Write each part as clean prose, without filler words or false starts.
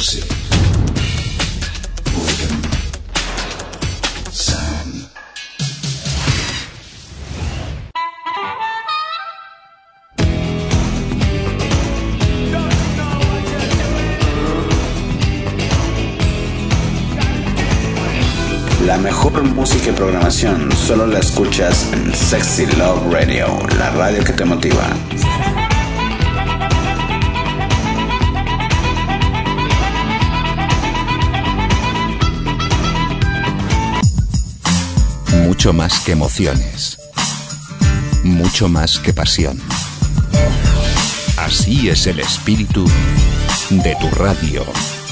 Music. Rhythm. Sound. La mejor música y programación solo la escuchas en Sexy Love Radio, la radio que te motiva. Mucho más que emociones, mucho más que pasión. Así es el espíritu de tu radio.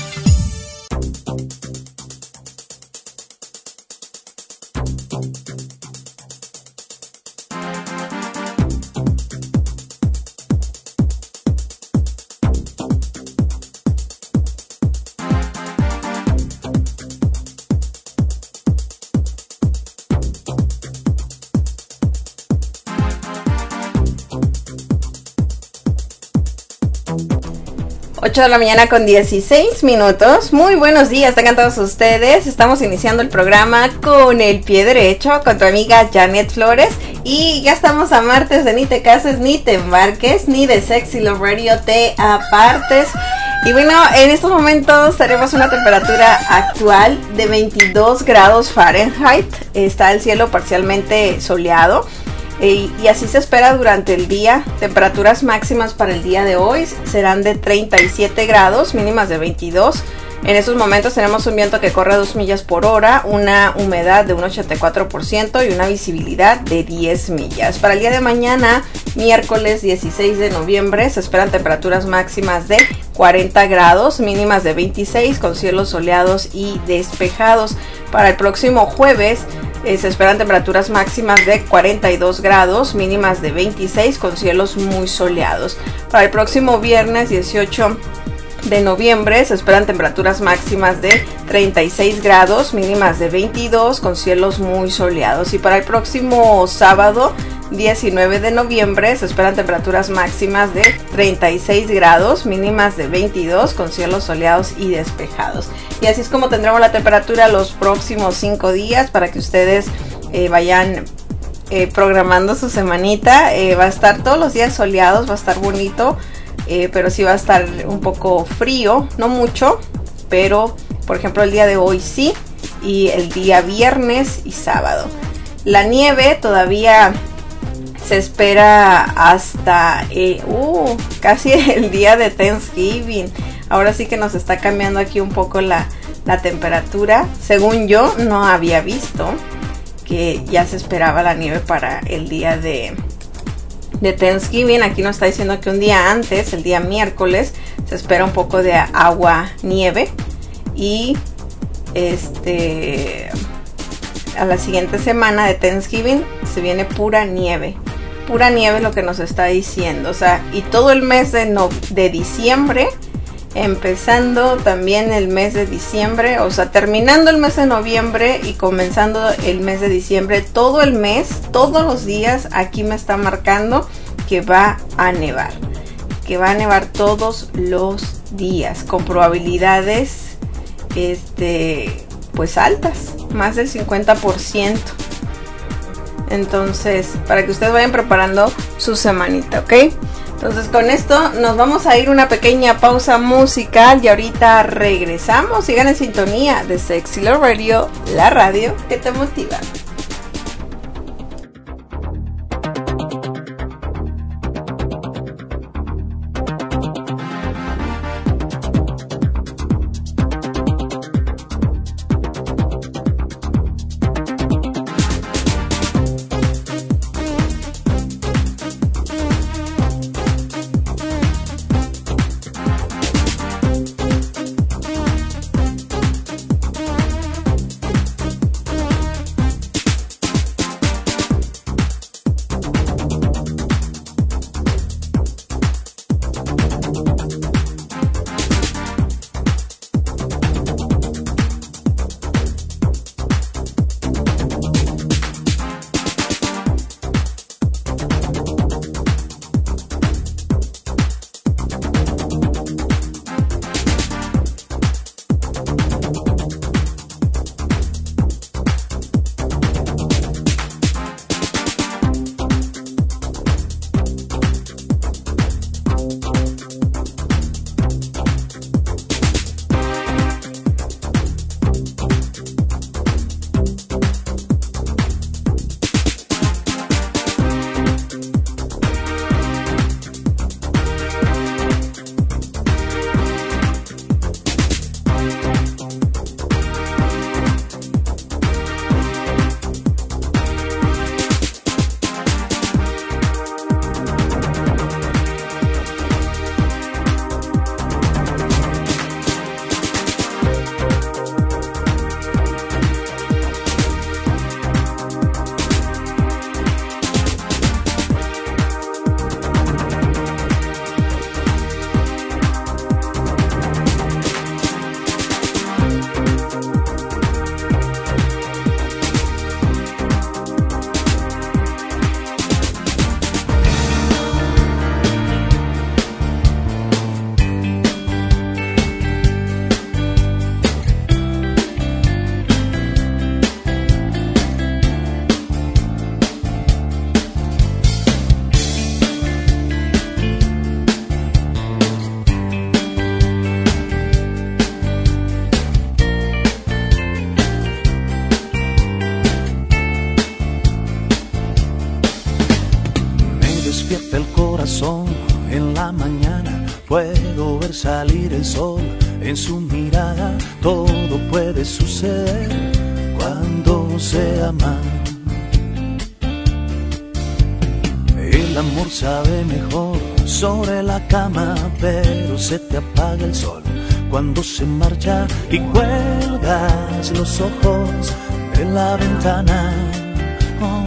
De la mañana con 16 minutos. Muy buenos días, tengan todos ustedes. Estamos iniciando el programa con el pie derecho, con tu amiga Janet Flores. Y ya estamos a martes de ni te cases, ni te embarques, ni de Sexy Love Radio te apartes. Y bueno, en estos momentos tenemos una temperatura actual de 22 grados Fahrenheit. Está el cielo parcialmente soleado. Y así se espera durante el día. Temperaturas máximas para el día de hoy serán de 37 grados, mínimas de 22. En estos momentos tenemos un viento que corre a 2 millas por hora, una humedad de un 84% y una visibilidad de 10 millas. Para el día de mañana, miércoles 16 de noviembre, se esperan temperaturas máximas de 40 grados, mínimas de 26, con cielos soleados y despejados. Para el próximo jueves, se esperan temperaturas máximas de 42 grados, mínimas de 26, con cielos muy soleados. Para el próximo viernes 18 de noviembre se esperan temperaturas máximas de 36 grados, mínimas de 22, con cielos muy soleados. Y para el próximo sábado 19 de noviembre se esperan temperaturas máximas de 36 grados, mínimas de 22, con cielos soleados y despejados. Y así es como tendremos la temperatura los próximos 5 días para que ustedes vayan programando su semanita. Va a estar todos los días soleados, va a estar bonito, pero sí va a estar un poco frío, no mucho, pero por ejemplo el día de hoy sí, y el día viernes y sábado. La nieve todavía se espera hasta casi el día de Thanksgiving. Ahora sí que nos está cambiando aquí un poco la temperatura. Según yo, no había visto que ya se esperaba la nieve para el día de Thanksgiving. Aquí nos está diciendo que un día antes, el día miércoles, se espera un poco de agua nieve. Y a la siguiente semana de Thanksgiving se viene pura nieve. Pura nieve lo que nos está diciendo. O sea, y todo el mes de diciembre, empezando también el mes de diciembre, o sea, terminando el mes de noviembre y comenzando el mes de diciembre, todo el mes, todos los días, aquí me está marcando que va a nevar. Que va a nevar todos los días, con probabilidades, pues altas, más del 50%. Entonces, para que ustedes vayan preparando su semanita, ¿ok? Entonces, con esto nos vamos a ir una pequeña pausa musical y ahorita regresamos. Sigan en sintonía de Sexy Love Radio, la radio que te motiva. Puedo ver salir el sol en su mirada, todo puede suceder cuando se ama. El amor sabe mejor sobre la cama, pero se te apaga el sol cuando se marcha y cuelgas los ojos de la ventana. Oh.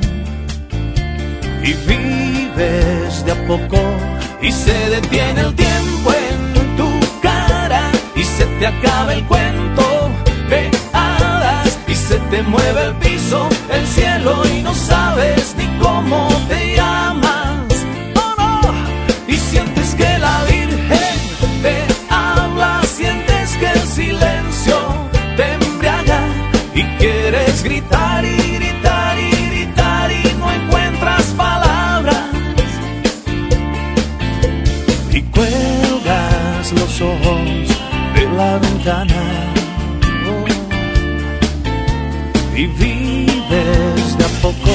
Y vives de a poco y se detiene el tiempo en tu cara y se te acaba el cuento de hadas y se te mueve el piso, el cielo y no sabes ni cómo te llamas. Oh no, y sientes que la Virgen te habla, sientes que el silencio te embriaga y quieres gritar y gritar y gritar y no encuentras palabras y cuelgas los ojos de la ventana. Oh. Y vives de a poco.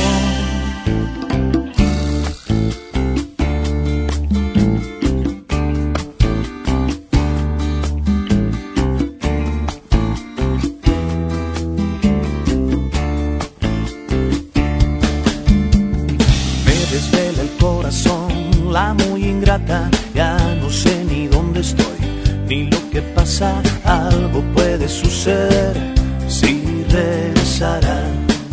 Me desvela el corazón, la muy ingrata, ya no sé ni dónde estoy, ni lo que pasa, algo puede suceder si regresará.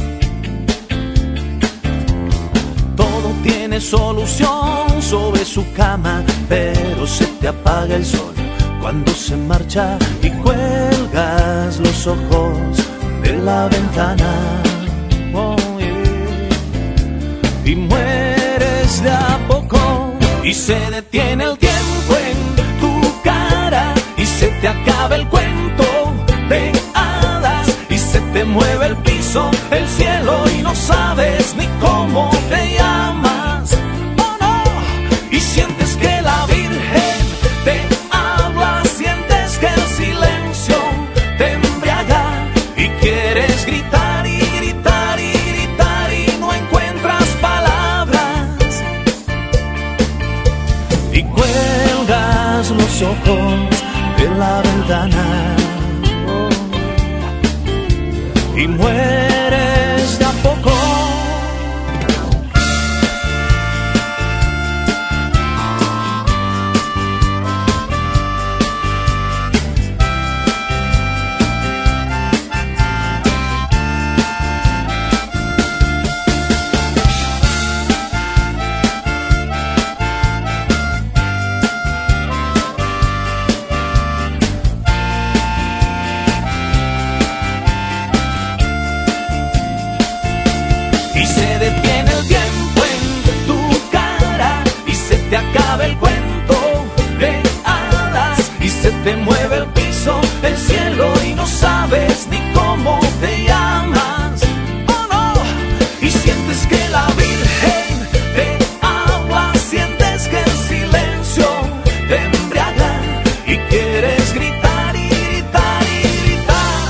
Todo tiene solución sobre su cama, pero se te apaga el sol cuando se marcha y cuelgas los ojos de la ventana. Oh, yeah. Y mueres de a poco y se detiene el tiempo en tu cara y se te acaba el cuento de hadas y se te mueve el piso, el cielo y no sabes ni cómo te llamas. Oh no, y sientes que la Virgen te habla, sientes que el silencio te embriaga y quieres gritar y gritar y gritar y no encuentras palabras y cuelgas los ojos de la ventana. Y mueres de a poco. El cuento de hadas y se te mueve el piso, el cielo y no sabes ni cómo te llamas. Oh no, y sientes que la Virgen te habla, sientes que el silencio te embriaga y quieres gritar y gritar y gritar.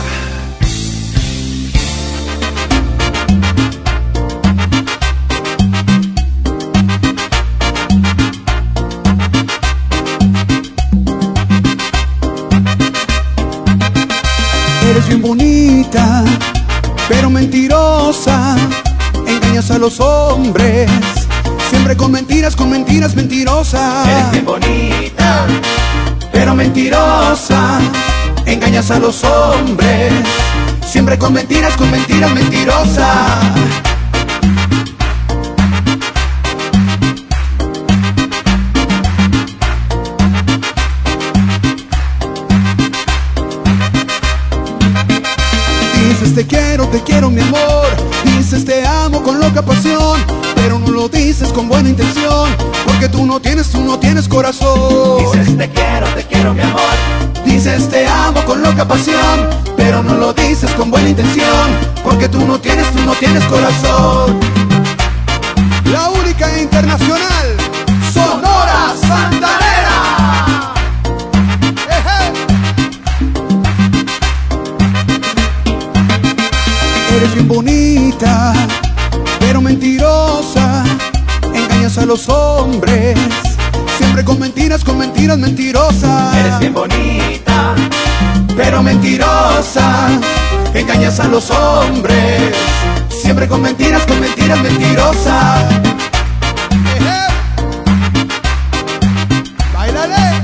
Eres bien bonita, pero mentirosa, engañas a los hombres, siempre con mentiras mentirosas. Eres bien bonita, pero mentirosa, engañas a los hombres, siempre con mentiras mentirosas. Dices te quiero mi amor, dices te amo con loca pasión, pero no lo dices con buena intención, porque tú no tienes corazón. Dices te quiero mi amor, dices te amo con loca pasión, pero no lo dices con buena intención, porque tú no tienes corazón. La única internacional, Sonora Santanera. Eres bien bonita, pero mentirosa, engañas a los hombres, siempre con mentiras mentirosas. Eres bien bonita, Pero mentirosa, engañas a los hombres, siempre con mentiras mentirosas. ¡Báilale!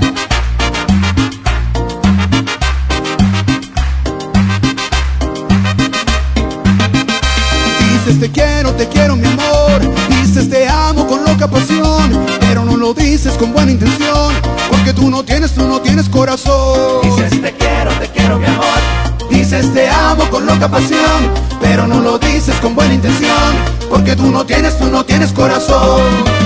Dices te quiero mi amor, dices te amo con loca pasión, pero no lo dices con buena intención, porque tú no tienes corazón. dices te quiero mi amor. Dices te amo con loca pasión, pero no lo dices con buena intención, porque tú no tienes corazón.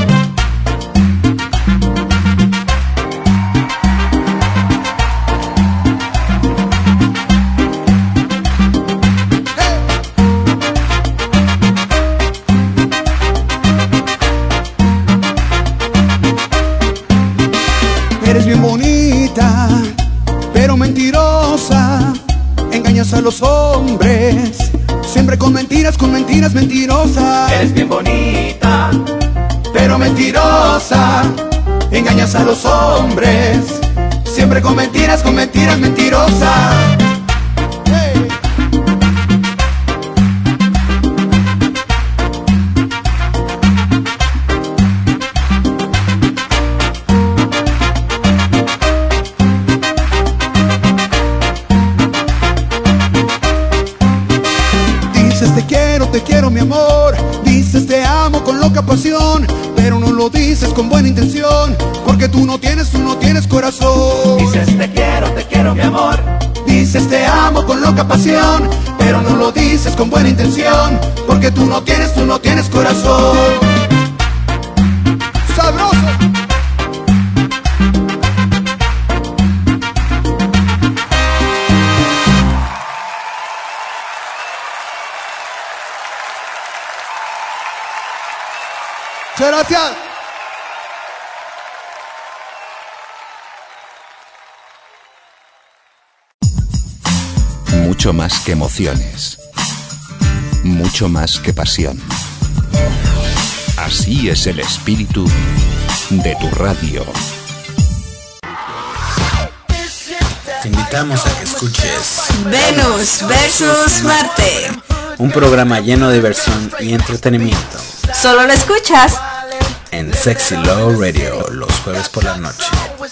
Eres bien bonita, pero mentirosa, engañas a los hombres, siempre con mentiras mentirosas. Eres bien bonita, Pero mentirosa, engañas a los hombres, siempre con mentiras mentirosas. Hey. Dices te quiero mi amor, dices te amo con loca pasión, pero no lo dices con buena intención, porque tú no tienes corazón. dices te quiero mi amor. Dices te amo con loca pasión, pero no lo dices con buena intención, porque tú no tienes corazón. ¡Sabroso! Muchas gracias. Mucho más que emociones. Mucho más que pasión. Así es el espíritu de tu radio. Te invitamos a que escuches Venus versus Marte. un programa lleno de diversión y entretenimiento Solo lo escuchas en Sexy Love Radio los jueves por la noche.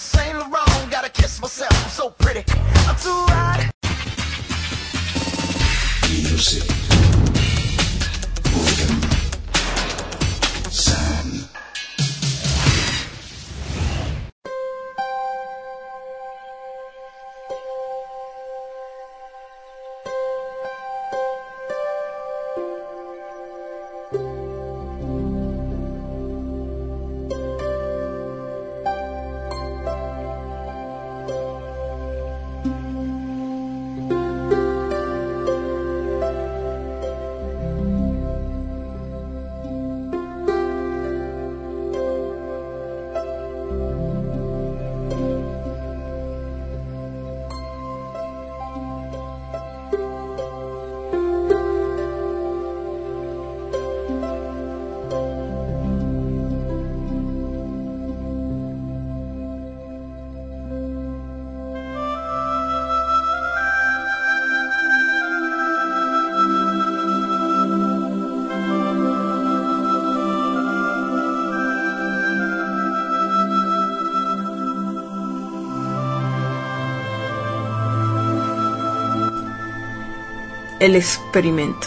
el experimento.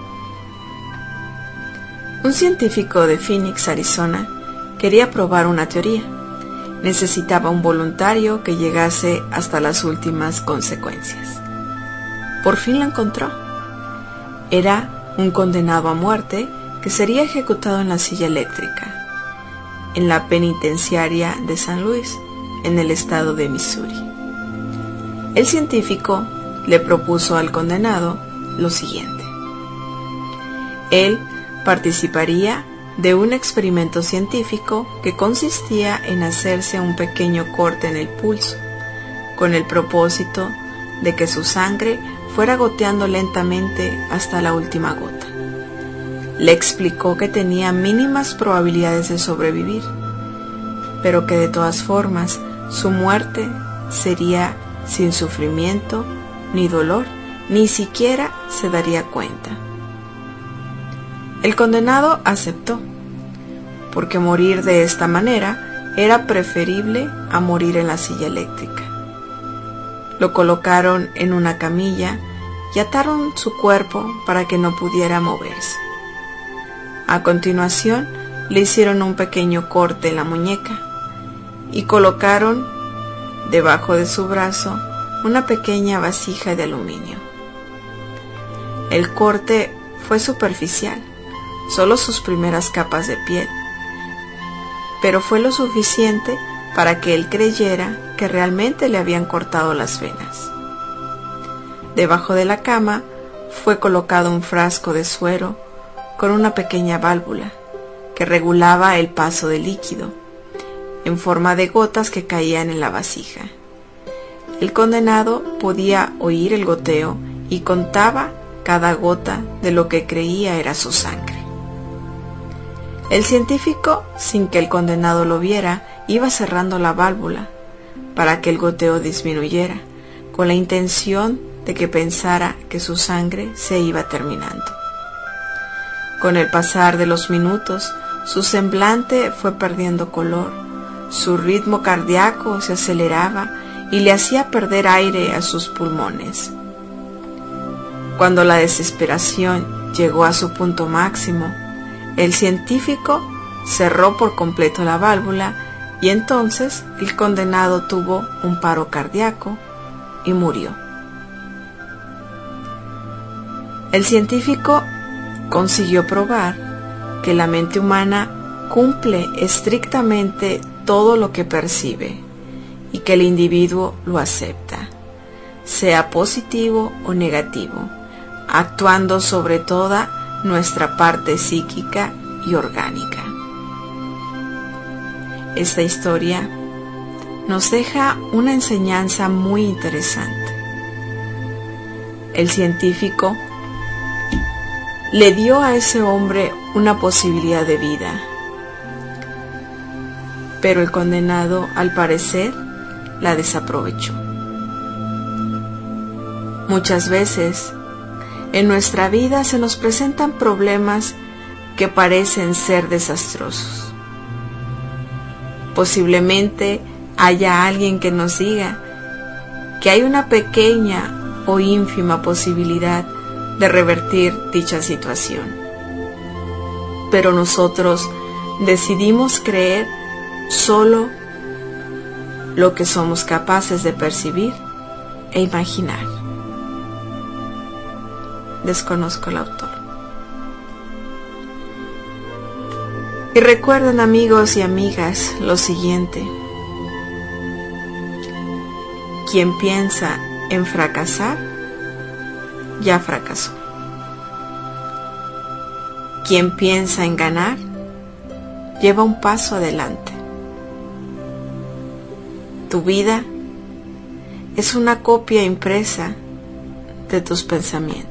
Un científico de Phoenix, Arizona, quería probar una teoría. Necesitaba un voluntario que llegase hasta las últimas consecuencias. Por fin lo encontró. Era un condenado a muerte que sería ejecutado en la silla eléctrica, en la penitenciaria de San Luis, en el estado de Missouri. El científico le propuso al condenado lo siguiente. Él participaría de un experimento científico que consistía en hacerse un pequeño corte en el pulso, con el propósito de que su sangre fuera goteando lentamente hasta la última gota. Le explicó que tenía mínimas probabilidades de sobrevivir, pero que de todas formas su muerte sería sin sufrimiento ni dolor, ni siquiera se daría cuenta. El condenado aceptó, porque morir de esta manera era preferible a morir en la silla eléctrica. Lo colocaron en una camilla y ataron su cuerpo para que no pudiera moverse. A continuación, le hicieron un pequeño corte en la muñeca y colocaron debajo de su brazo una pequeña vasija de aluminio. El corte fue superficial, solo sus primeras capas de piel, pero fue lo suficiente para que él creyera que realmente le habían cortado las venas. Debajo de la cama fue colocado un frasco de suero con una pequeña válvula que regulaba el paso del líquido, en forma de gotas que caían en la vasija. El condenado podía oír el goteo y contaba cada gota de lo que creía era su sangre. El científico, sin que el condenado lo viera, iba cerrando la válvula para que el goteo disminuyera, con la intención de que pensara que su sangre se iba terminando. Con el pasar de los minutos, su semblante fue perdiendo color, su ritmo cardíaco se aceleraba y le hacía perder aire a sus pulmones. Cuando la desesperación llegó a su punto máximo, el científico cerró por completo la válvula y entonces el condenado tuvo un paro cardíaco y murió. El científico consiguió probar que la mente humana cumple estrictamente todo lo que percibe y que el individuo lo acepta, sea positivo o negativo, actuando sobre toda nuestra parte psíquica y orgánica. Esta historia nos deja una enseñanza muy interesante. El científico le dio a ese hombre una posibilidad de vida, pero el condenado, al parecer, la desaprovechó. Muchas veces en nuestra vida se nos presentan problemas que parecen ser desastrosos. Posiblemente haya alguien que nos diga que hay una pequeña o ínfima posibilidad de revertir dicha situación. Pero nosotros decidimos creer solo lo que somos capaces de percibir e imaginar. Desconozco el autor. Y recuerden, amigos y amigas, lo siguiente: quien piensa en fracasar, ya fracasó. Quien piensa en ganar, lleva un paso adelante. Tu vida es una copia impresa de tus pensamientos.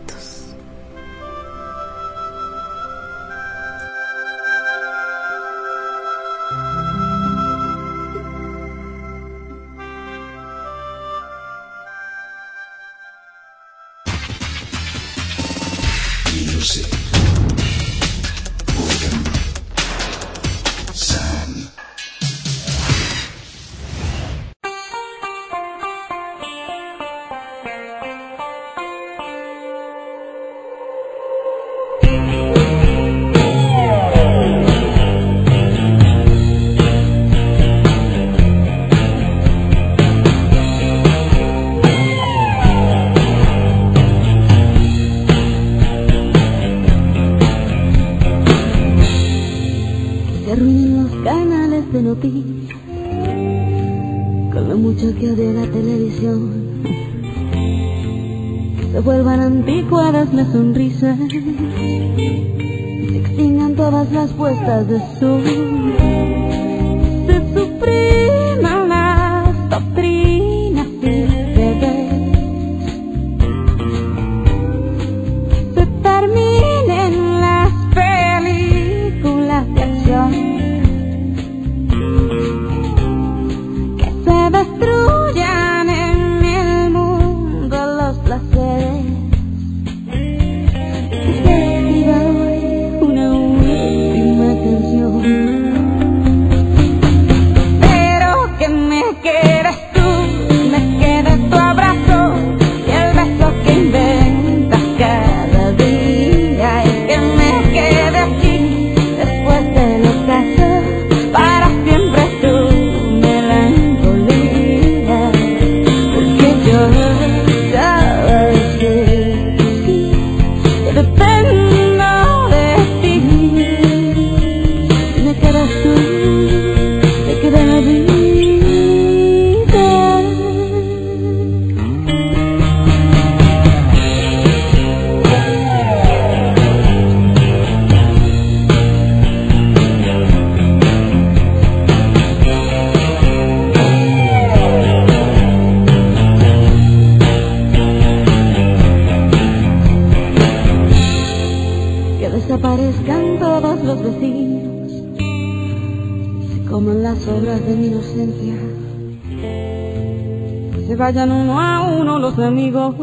Con lo mucho que odio la televisión, que se vuelvan anticuadas las sonrisas, se extingan todas las puestas de sol, se supriman las doctrinas y se terminen las películas de acción. las obras de mi inocencia. Que se vayan uno a uno los amigos,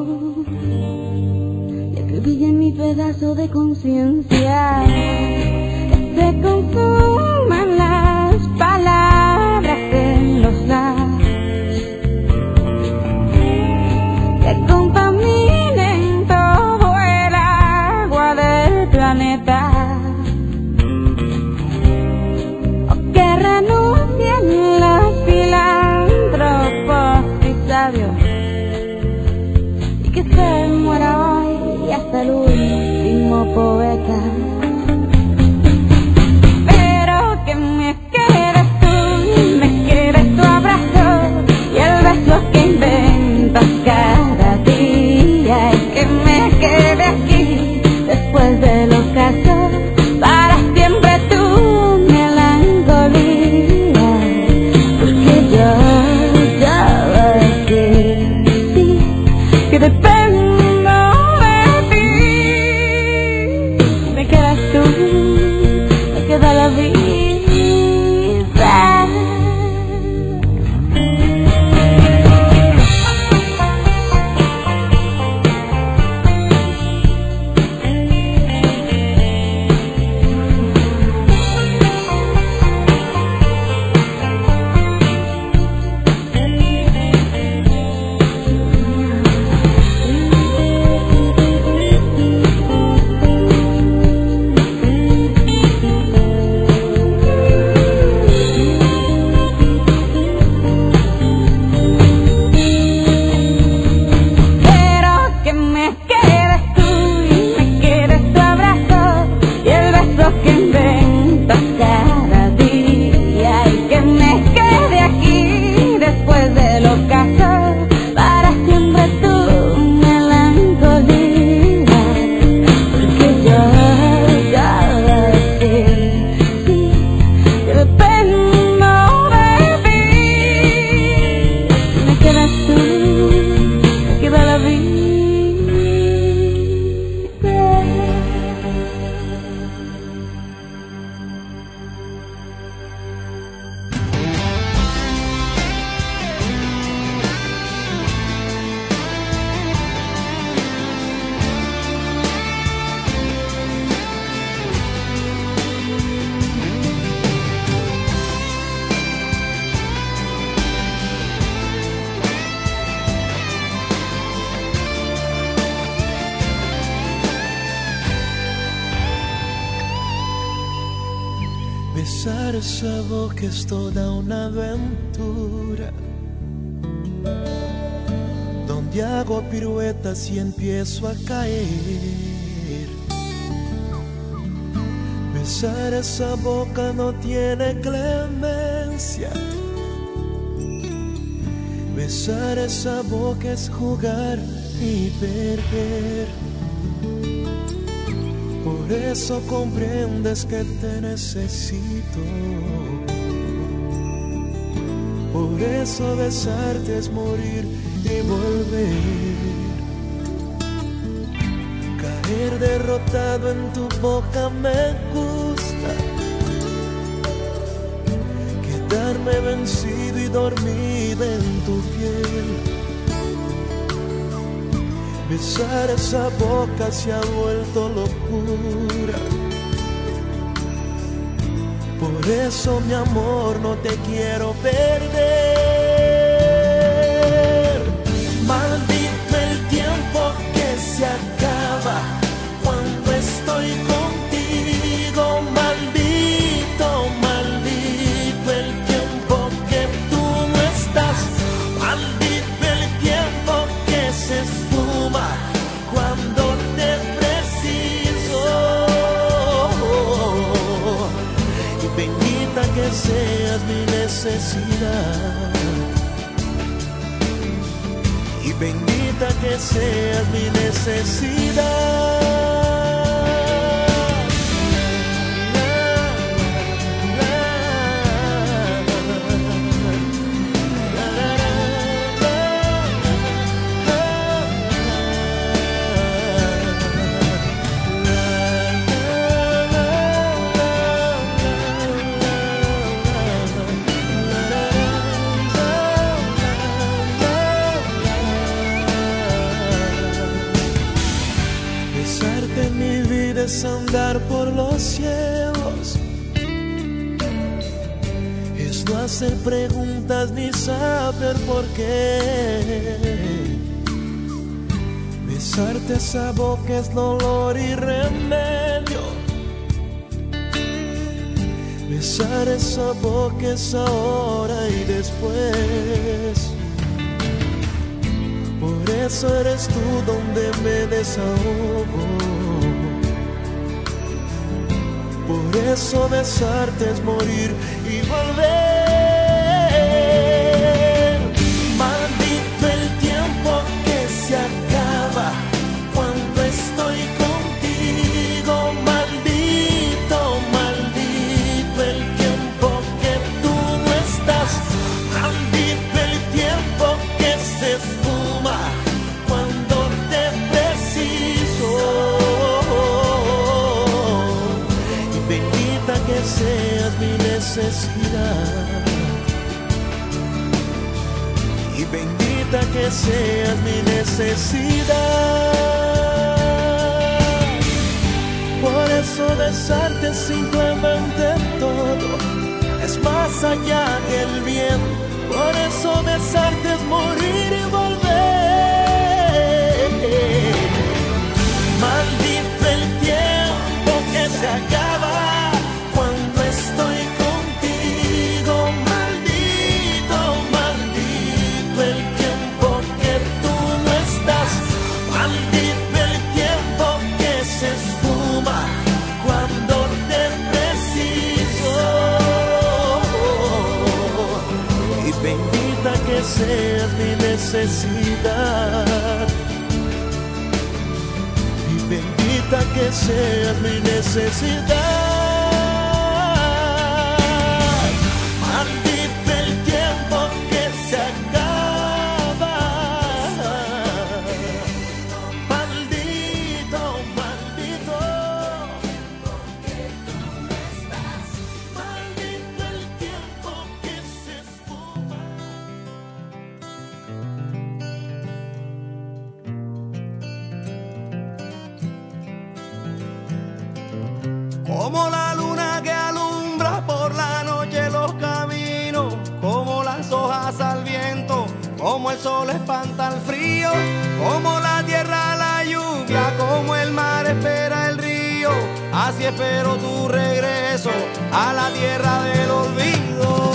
y acribillen mi pedazo de conciencia. Que se consuman las palabras en los labios, que contaminen todo el agua del planeta. Y que se muera hoy hasta el último poeta. Pero que me quedes tú, me quedes tu abrazo y el beso que inventas cada día. Y que me quede aquí después del ocaso, para siempre tu melancolía. Porque yo que dependo de ti, me quedas tú, me queda la vida. Besar esa boca es toda una aventura, donde hago piruetas y empiezo a caer. Besar esa boca no tiene clemencia. Besar esa boca es jugar y perder. Por eso comprendes que te necesito. Por eso besarte es morir y volver. Caer derrotado en tu boca me gusta. Quedarme vencido y dormido en tu piel. Besar esa boca se ha vuelto locura. Por eso, mi amor, no te quiero perder. Maldito el tiempo que se acaba cuando estoy contigo. Maldito, maldito el tiempo que tú no estás. Maldito el tiempo que se esfuma cuando te preciso. Y bendita que seas mi necesidad. Y bendita que seas mi necesidad. es andar por los cielos, es no hacer preguntas ni saber por qué. Besarte esa boca es dolor y remedio. Besar esa boca es ahora y después. Por eso eres tú donde me desahogo. Por eso besarte es morir y volver. Maldito el tiempo que se acaba cuando estoy contigo. Maldito, maldito el tiempo que tú no estás. Maldito el tiempo que se esfuma cuando te preciso. Y bendita que seas mi necesidad. Y bendita que seas mi necesidad. Por eso besarte es simplemente todo, es más allá que el bien. Por eso besarte es morir y volver. Maldito el tiempo que se acaba cuando estoy contigo. Maldito, maldito el tiempo que tú no estás. Maldito el tiempo que se esfuma cuando te preciso. Y bendita que seas mi necesidad. Y bendita que seas mi necesidad. Maldito el tiempo que se acaba. Maldito, maldito. Maldito el tiempo que se esfuma. Como la luna que alumbra por la noche los caminos, como las hojas al viento, como el sol espanta el frío, como la tierra la lluvia, como el mar espera el río, así espero tu regreso a la tierra del olvido.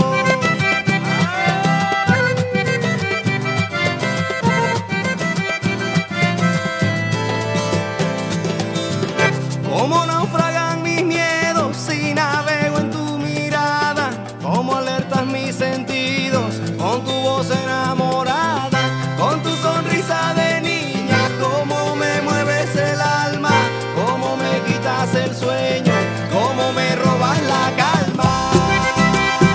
Como naufragan mis miedos si navego en tu mirada, como alertas mis sentidos con tu voz enamorada, con tu sonrisa de niña, como me mueves el alma, como me quitas el sueño, como me robas la calma.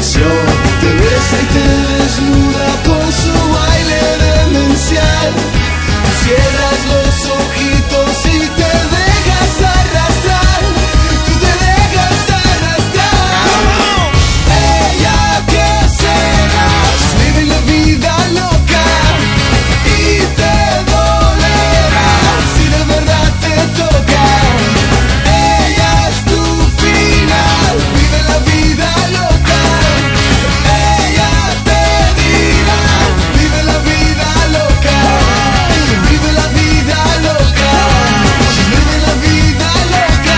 adicción. Te besa y te desnuda con su baile demencial. Cierras los ojitos y te dejas arrastrar. Tú te dejas arrastrar. Ella, ¿qué serás? Vive la vida loca y te dolerá si de verdad te toca. Ella es tu final. Vive la vida loca. Ella te dirá. Vive la vida loca. Vive la vida loca. Vive la vida loca.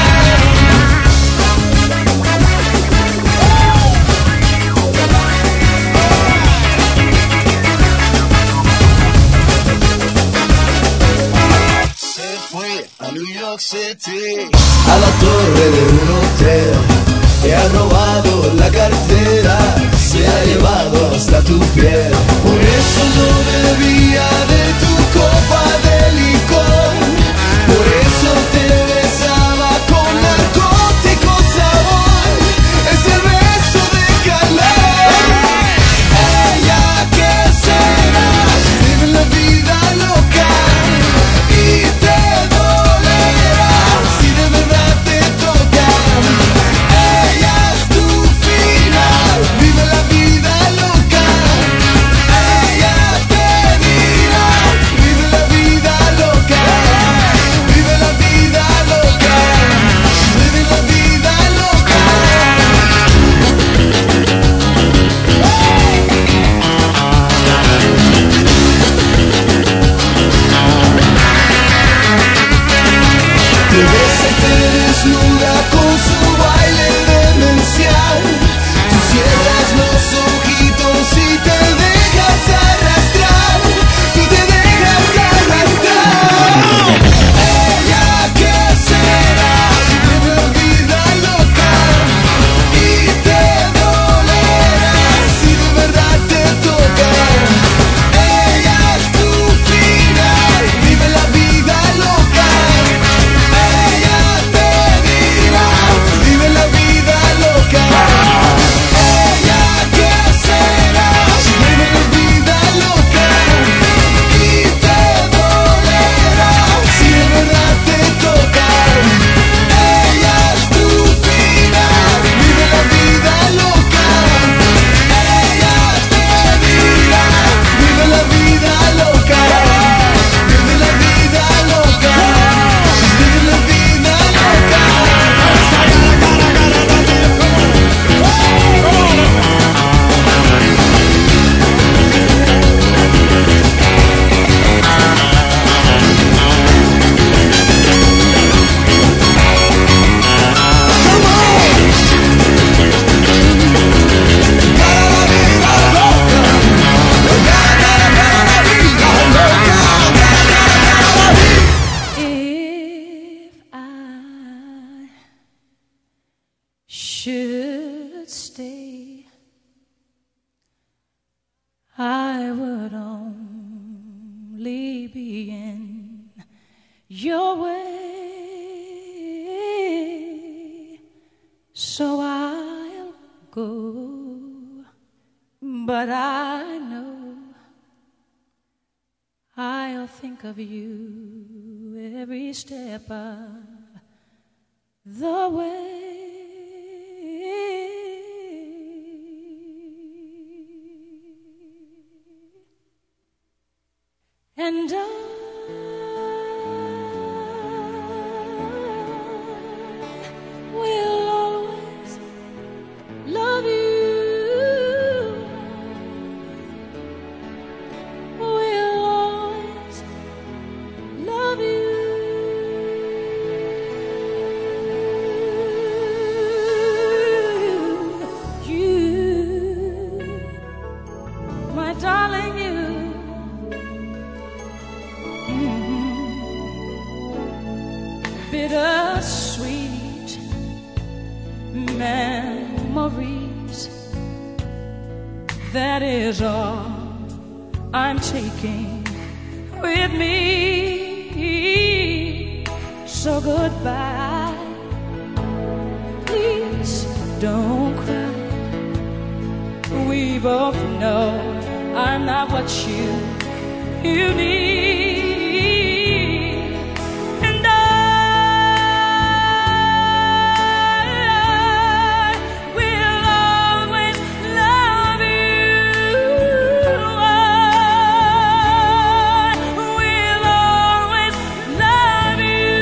Se fue a New York City, a la torre de un hotel. Te ha robado la cartera, se ha llevado hasta tu piel. Por eso no bebía de tu copa de licor. Por eso te besaba con narcótico sabor. Es el beso de calor. Ella, ¿qué serás? Vive la vida loca y te dolerá si de verdad te toca. Ella es tu final. Vive la vida loca. Ella te dirá. Vive la vida loca. Vive la vida loca. Vive la vida loca. Te besa y te desnuda con su baile demencial. Tú cierras los ojitos y te dejas arrastrar. Tú te dejas arrastrar. Ella, ¿qué serás? Vive la vida loca y te dolerá si de verdad te toca. Ella es tu final. Vive la vida loca. Ella te dirá. Vive la vida loca. Ella, ¿qué serás? Vive la vida loca y te dolerá si de verdad te toca. Ella es tu final. Vive la vida loca. Ella te dirá. Vive la vida loca. Vive la vida loca. Vive la vida loca. If I should stay, I would only be in your way. So I'll go, but I know I'll think of you every step of the way. And I will always love you. Will always love you. You, my darling, you. Bittersweet memories, that is all I'm taking with me. So goodbye, please don't cry. we both know I'm not what you need. And I will always love you. I will always love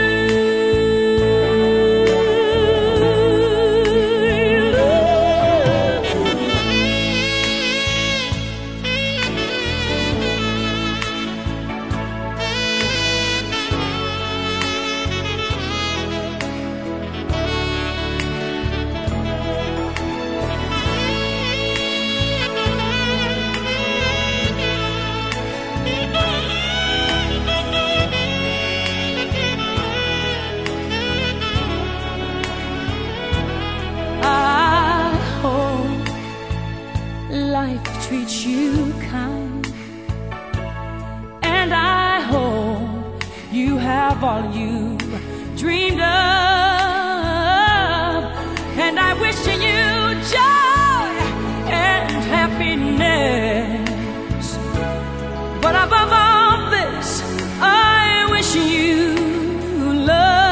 life treats you kind, and I hope you have all you dreamed of, and I wish you joy and happiness, but above all this I wish you love.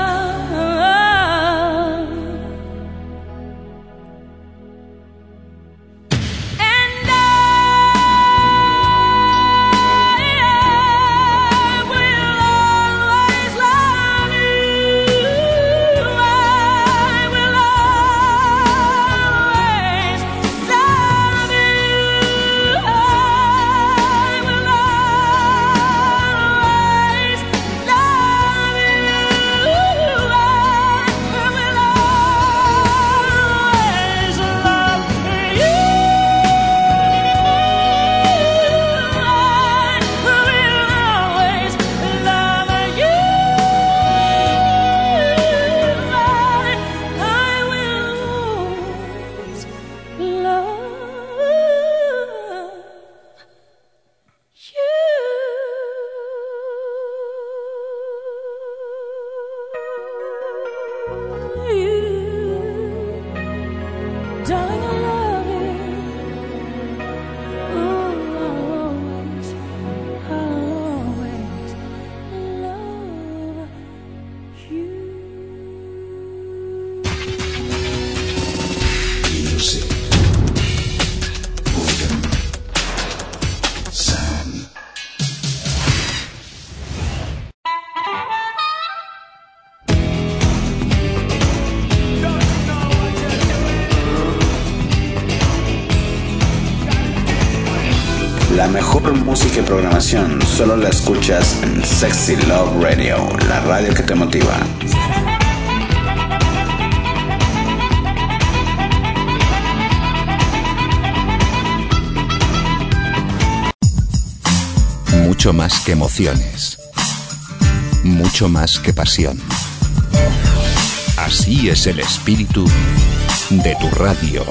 La mejor música y programación solo la escuchas en Sexy Love Radio, la radio que te motiva. Mucho más que emociones, mucho más que pasión. Así es el espíritu de tu radio.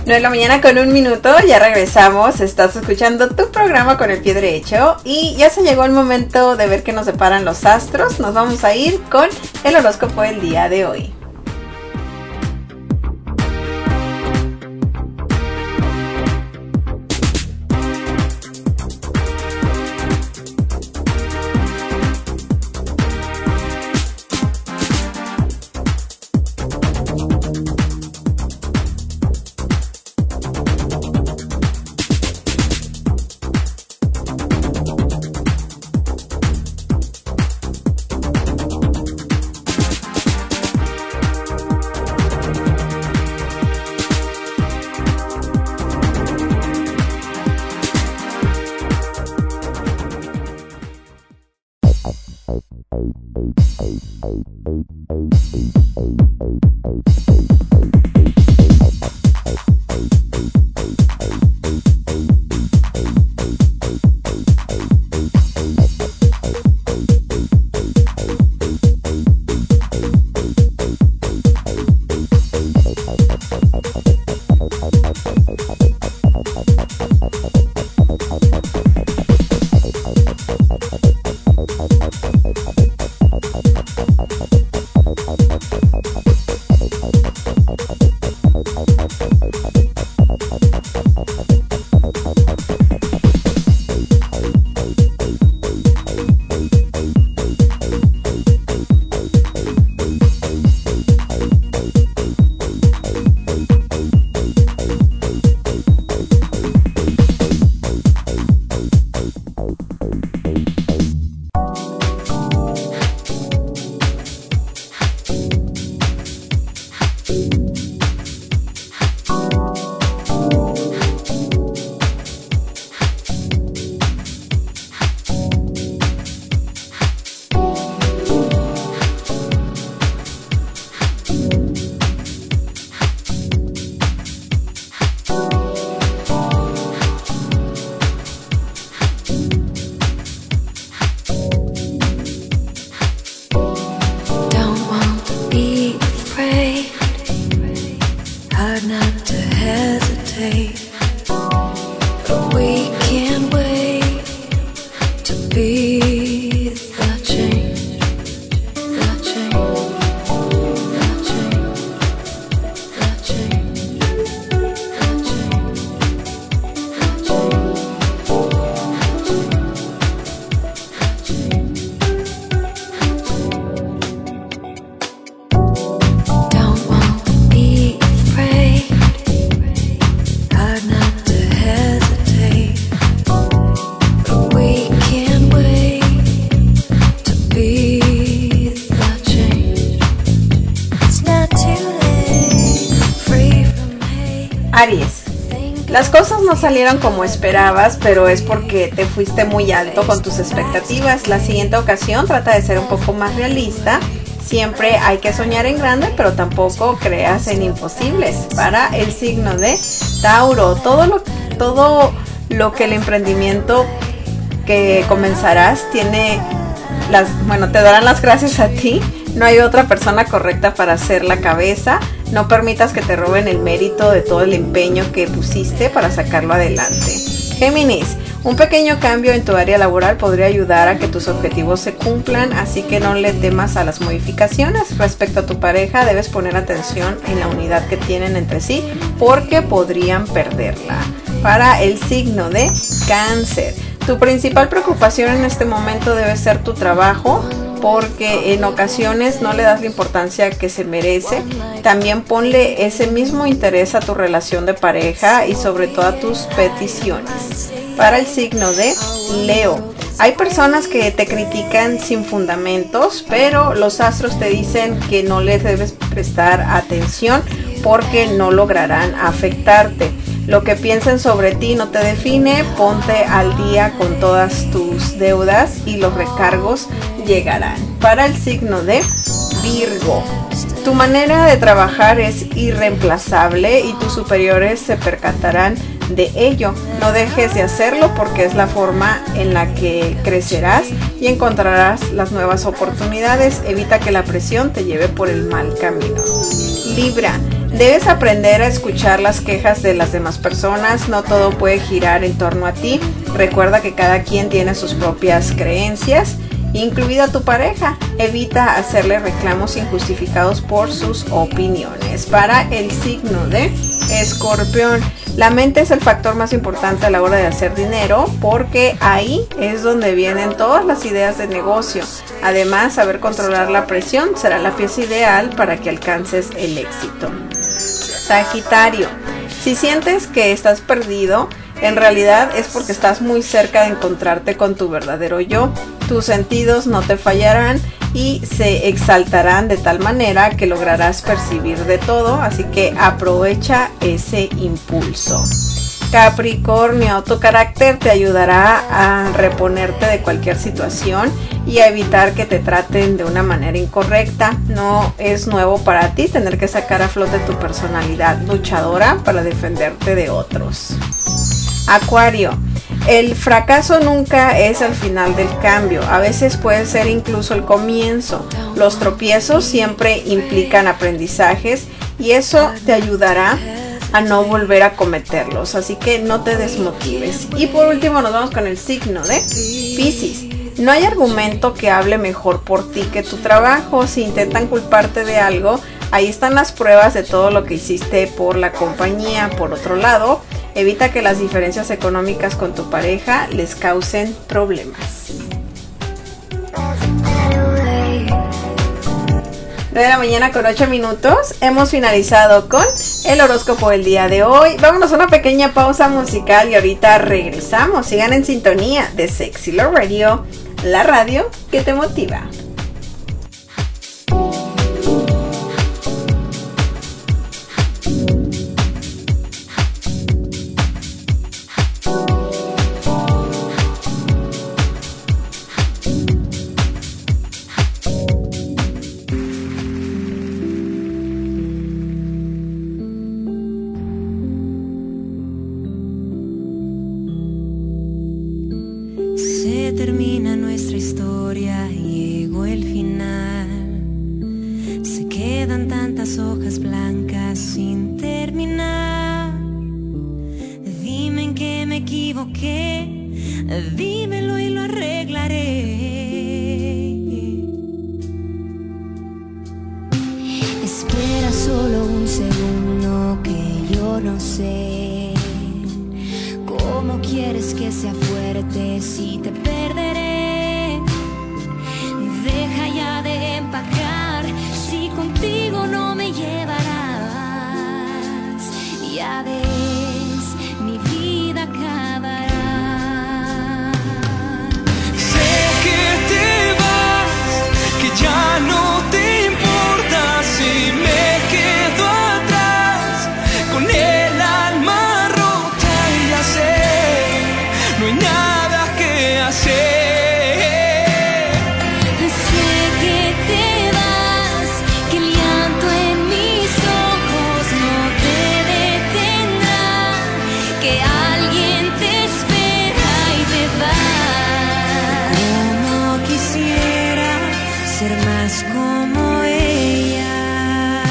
9:01 ya regresamos, estás escuchando tu programa con el pie derecho y ya se llegó el momento de ver qué nos deparan los astros. Nos vamos a ir con el horóscopo del día de hoy. Aries, las cosas no salieron como esperabas, pero es porque te fuiste muy alto con tus expectativas. La siguiente ocasión trata de ser un poco más realista. Siempre hay que soñar en grande, pero tampoco creas en imposibles. Para el signo de Tauro, todo lo que el emprendimiento que comenzarás te darán las gracias a ti. No hay otra persona correcta para hacer la cabeza. No permitas que te roben el mérito de todo el empeño que pusiste para sacarlo adelante. Géminis, un pequeño cambio en tu área laboral podría ayudar a que tus objetivos se cumplan, así que no le temas a las modificaciones. Respecto a tu pareja, debes poner atención en la unidad que tienen entre sí, porque podrían perderla. Para el signo de Cáncer, tu principal preocupación en este momento debe ser tu trabajo, porque en ocasiones no le das la importancia que se merece. También ponle ese mismo interés a tu relación de pareja y sobre todo a tus peticiones. Para el signo de Leo, hay personas que te critican sin fundamentos, pero los astros te dicen que no les debes prestar atención porque no lograrán afectarte. Lo que piensen sobre ti no te define. Ponte al día con todas tus deudas y los recargos llegarán. Para el signo de Virgo, tu manera de trabajar es irreemplazable y tus superiores se percatarán de ello. No dejes de hacerlo porque es la forma en la que crecerás y encontrarás las nuevas oportunidades. Evita que la presión te lleve por el mal camino. Libra, Debes aprender a escuchar las quejas de las demás personas, no todo puede girar en torno a ti. Recuerda que cada quien tiene sus propias creencias, incluida tu pareja. Evita hacerle reclamos injustificados por sus opiniones. Para el signo de Escorpión, la mente es el factor más importante a la hora de hacer dinero, porque ahí es donde vienen todas las ideas de negocio. Además, saber controlar la presión será la pieza ideal para que alcances el éxito. Sagitario, si sientes que estás perdido, en realidad es porque estás muy cerca de encontrarte con tu verdadero yo. Tus sentidos no te fallarán y se exaltarán de tal manera que lograrás percibir de todo, así que aprovecha ese impulso. Capricornio, tu carácter te ayudará a reponerte de cualquier situación y a evitar que te traten de una manera incorrecta. No es nuevo para ti tener que sacar a flote tu personalidad luchadora para defenderte de otros. Acuario, el fracaso nunca es el final del cambio, a veces puede ser incluso el comienzo. Los tropiezos siempre implican aprendizajes y eso te ayudará a no volver a cometerlos, así que no te desmotives. Y por último nos vamos con el signo de Piscis. No hay argumento que hable mejor por ti que tu trabajo. Si intentan culparte de algo, ahí están las pruebas de todo lo que hiciste por la compañía. Por otro lado, evita que las diferencias económicas con tu pareja les causen problemas. 9 de la mañana con 8 minutos. Hemos finalizado con el horóscopo del día de hoy. Vámonos a una pequeña pausa musical y ahorita regresamos. Sigan en sintonía de Sexy Love Radio, la radio que te motiva. Termina nuestra historia, llegó el final. Se quedan tantas hojas blancas sin terminar. Dime en qué me equivoqué, dímelo y lo arreglaré. Espera solo un segundo que yo no sé cómo quieres que sea fuerte si te perderé. Deja ya de empacar, si contigo no me llevarás. Ya ves, mi vida acabará. Sé que te vas, que ya no te importa si me quedo atrás con el alma rota y ya sé, no hay nada que hacer. Como ella.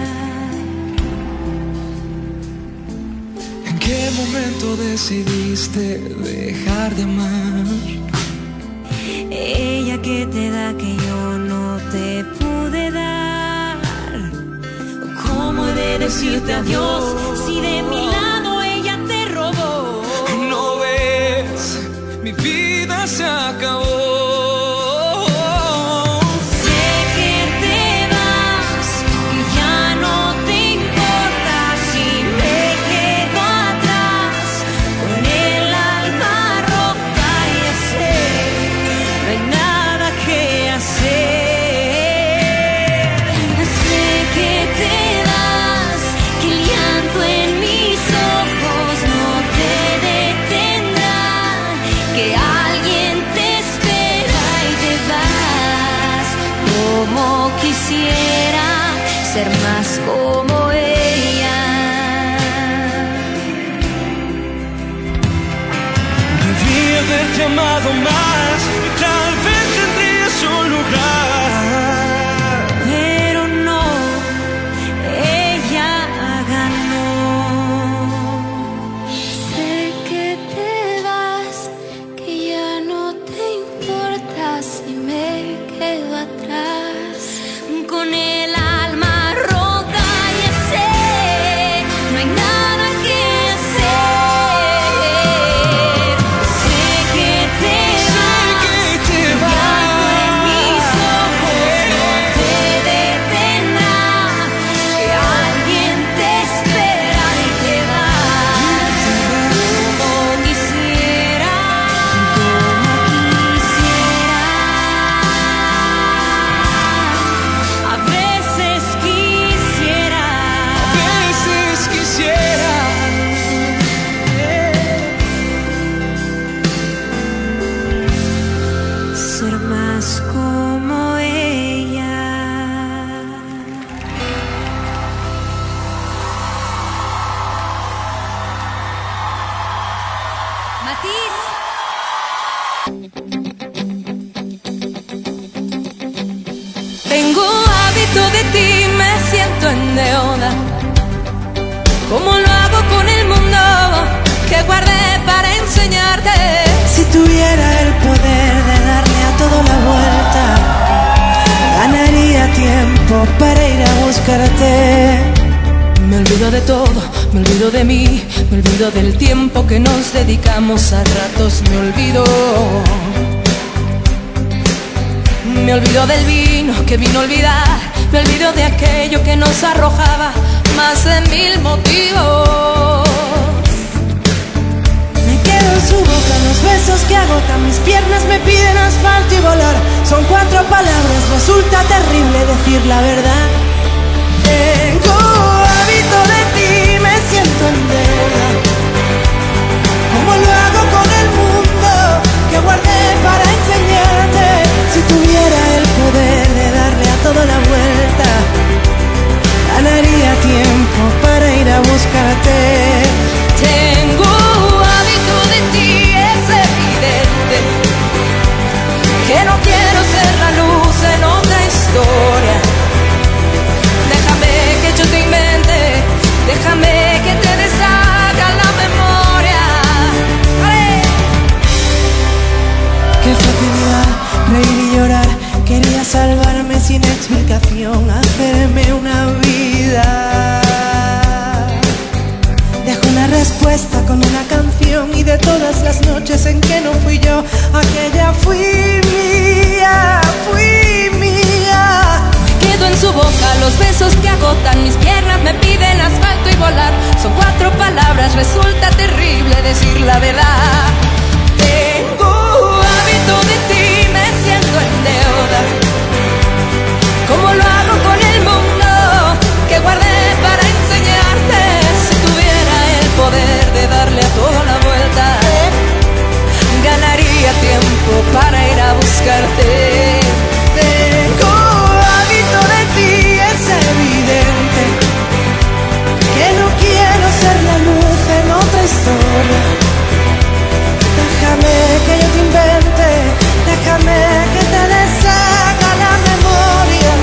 ¿En qué momento decidiste dejar de amar? Ella que te da que yo no te pude dar. ¿Cómo he de decirte adiós si de mi lado ella te robó? No ves, mi vida se acabó. Quisiera ser más como ella. Debí haberte amado más, tal vez tendrías un lugar. Pero no, ella de ti me siento en deuda. ¿Cómo lo hago con el mundo que guardé para enseñarte? Si tuviera el poder de darle a todo la vuelta, ganaría tiempo para ir a buscarte. Me olvido de todo, me olvido de mí, me olvido del tiempo que nos dedicamos, a ratos me olvido. Me olvido del vino que vino a olvidar, me olvido de aquello que nos arrojaba más de 1000 motivos. Me quedo en su boca, los besos que agotan mis piernas me piden asfalto y volar. Son 4 palabras, resulta terrible decir la verdad. Tengo hábito de ti, me siento en deuda. ¿Cómo lo hago con el mundo que guardé para enseñarte? Si tuviera el poder de darle a todo la vuelta, ganaría tiempo para ir a buscarte. Tengo hábito de ti, es evidente que no quiero ser la luz en otra historia. Déjame que yo te invente, déjame que te deshaga la memoria. ¡Vale! Qué facilidad, reír y llorar. Quería salvarme sin explicación, hacerme una vida. Dejo una respuesta con una canción, y de todas las noches en que no fui yo, aquella fui mía, fui mía. Quedo en su boca, los besos que agotan mis piernas me piden asfalto y volar. Son 4 palabras, resulta terrible decir la verdad. Tengo hábito de ti, me siento en deuda. ¿Cómo lo hago con el mundo que guardé para enseñarte? Si tuviera el poder de darle a toda la vuelta, ganaría tiempo para ir a buscarte. Tengo hábito de ti, es evidente que no quiero ser la luz en otra historia. Déjame que yo te invente, déjame que te deshaga la memoria.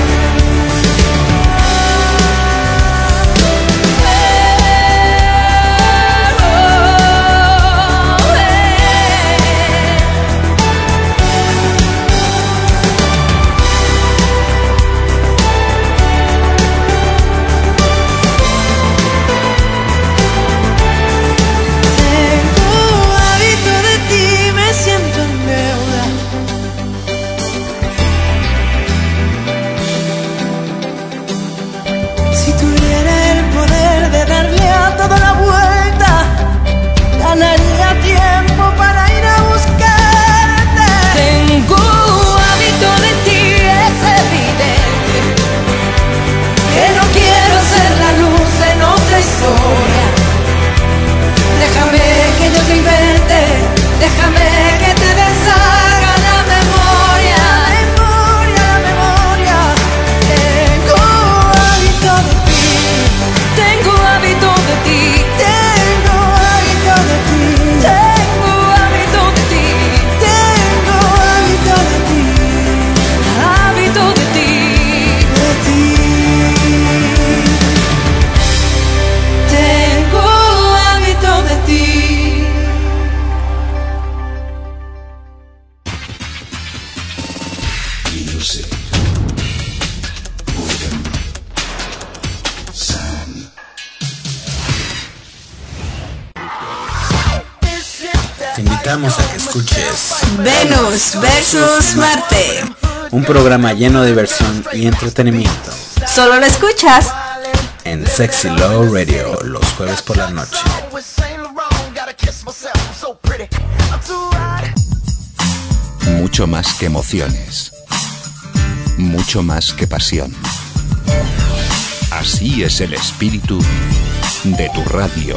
Ganaría tiempo para ir a buscarte. Tengo hábito de ti, es evidente que no quiero ser la luz en otra historia. Déjame que yo te invente, déjame que te deshaga la memoria. La memoria. Tengo hábito de ti. Tengo hábito de ti. Tengo hábito de ti. Tengo hábito de ti. Tengo hábito de ti. Hábito de ti. De ti. Tengo hábito de ti. Te invitamos a que escuches Venus versus Marte. un programa lleno de diversión y entretenimiento Solo lo escuchas en Sexy Love Radio los jueves por la noche. Mucho más que emociones. Mucho más que pasión. Así es el espíritu de tu radio.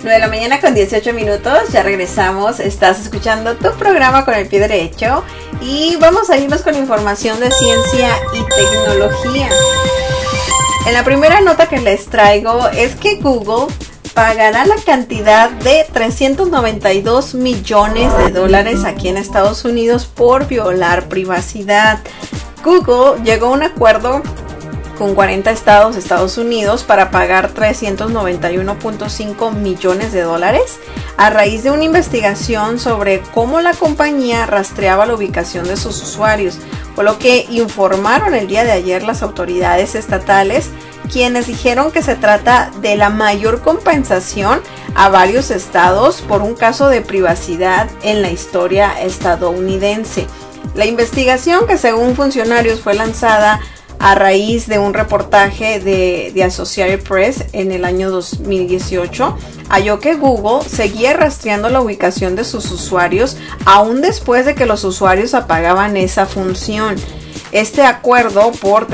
9 de la mañana con 18 minutos, ya regresamos, estás escuchando tu programa con el pie derecho y vamos a irnos con información de ciencia y tecnología. En la primera nota que les traigo es que Google pagará la cantidad de $392 millones aquí en Estados Unidos por violar privacidad. Google llegó a un acuerdo con 40 estados de Estados Unidos para pagar $391.5 millones a raíz de una investigación sobre cómo la compañía rastreaba la ubicación de sus usuarios, por lo que informaron el día de ayer las autoridades estatales, quienes dijeron que se trata de la mayor compensación a varios estados por un caso de privacidad en la historia estadounidense. La investigación, que según funcionarios fue lanzada a raíz de un reportaje de Associated Press en el año 2018, halló que Google seguía rastreando la ubicación de sus usuarios aún después de que los usuarios apagaban esa función. Este acuerdo por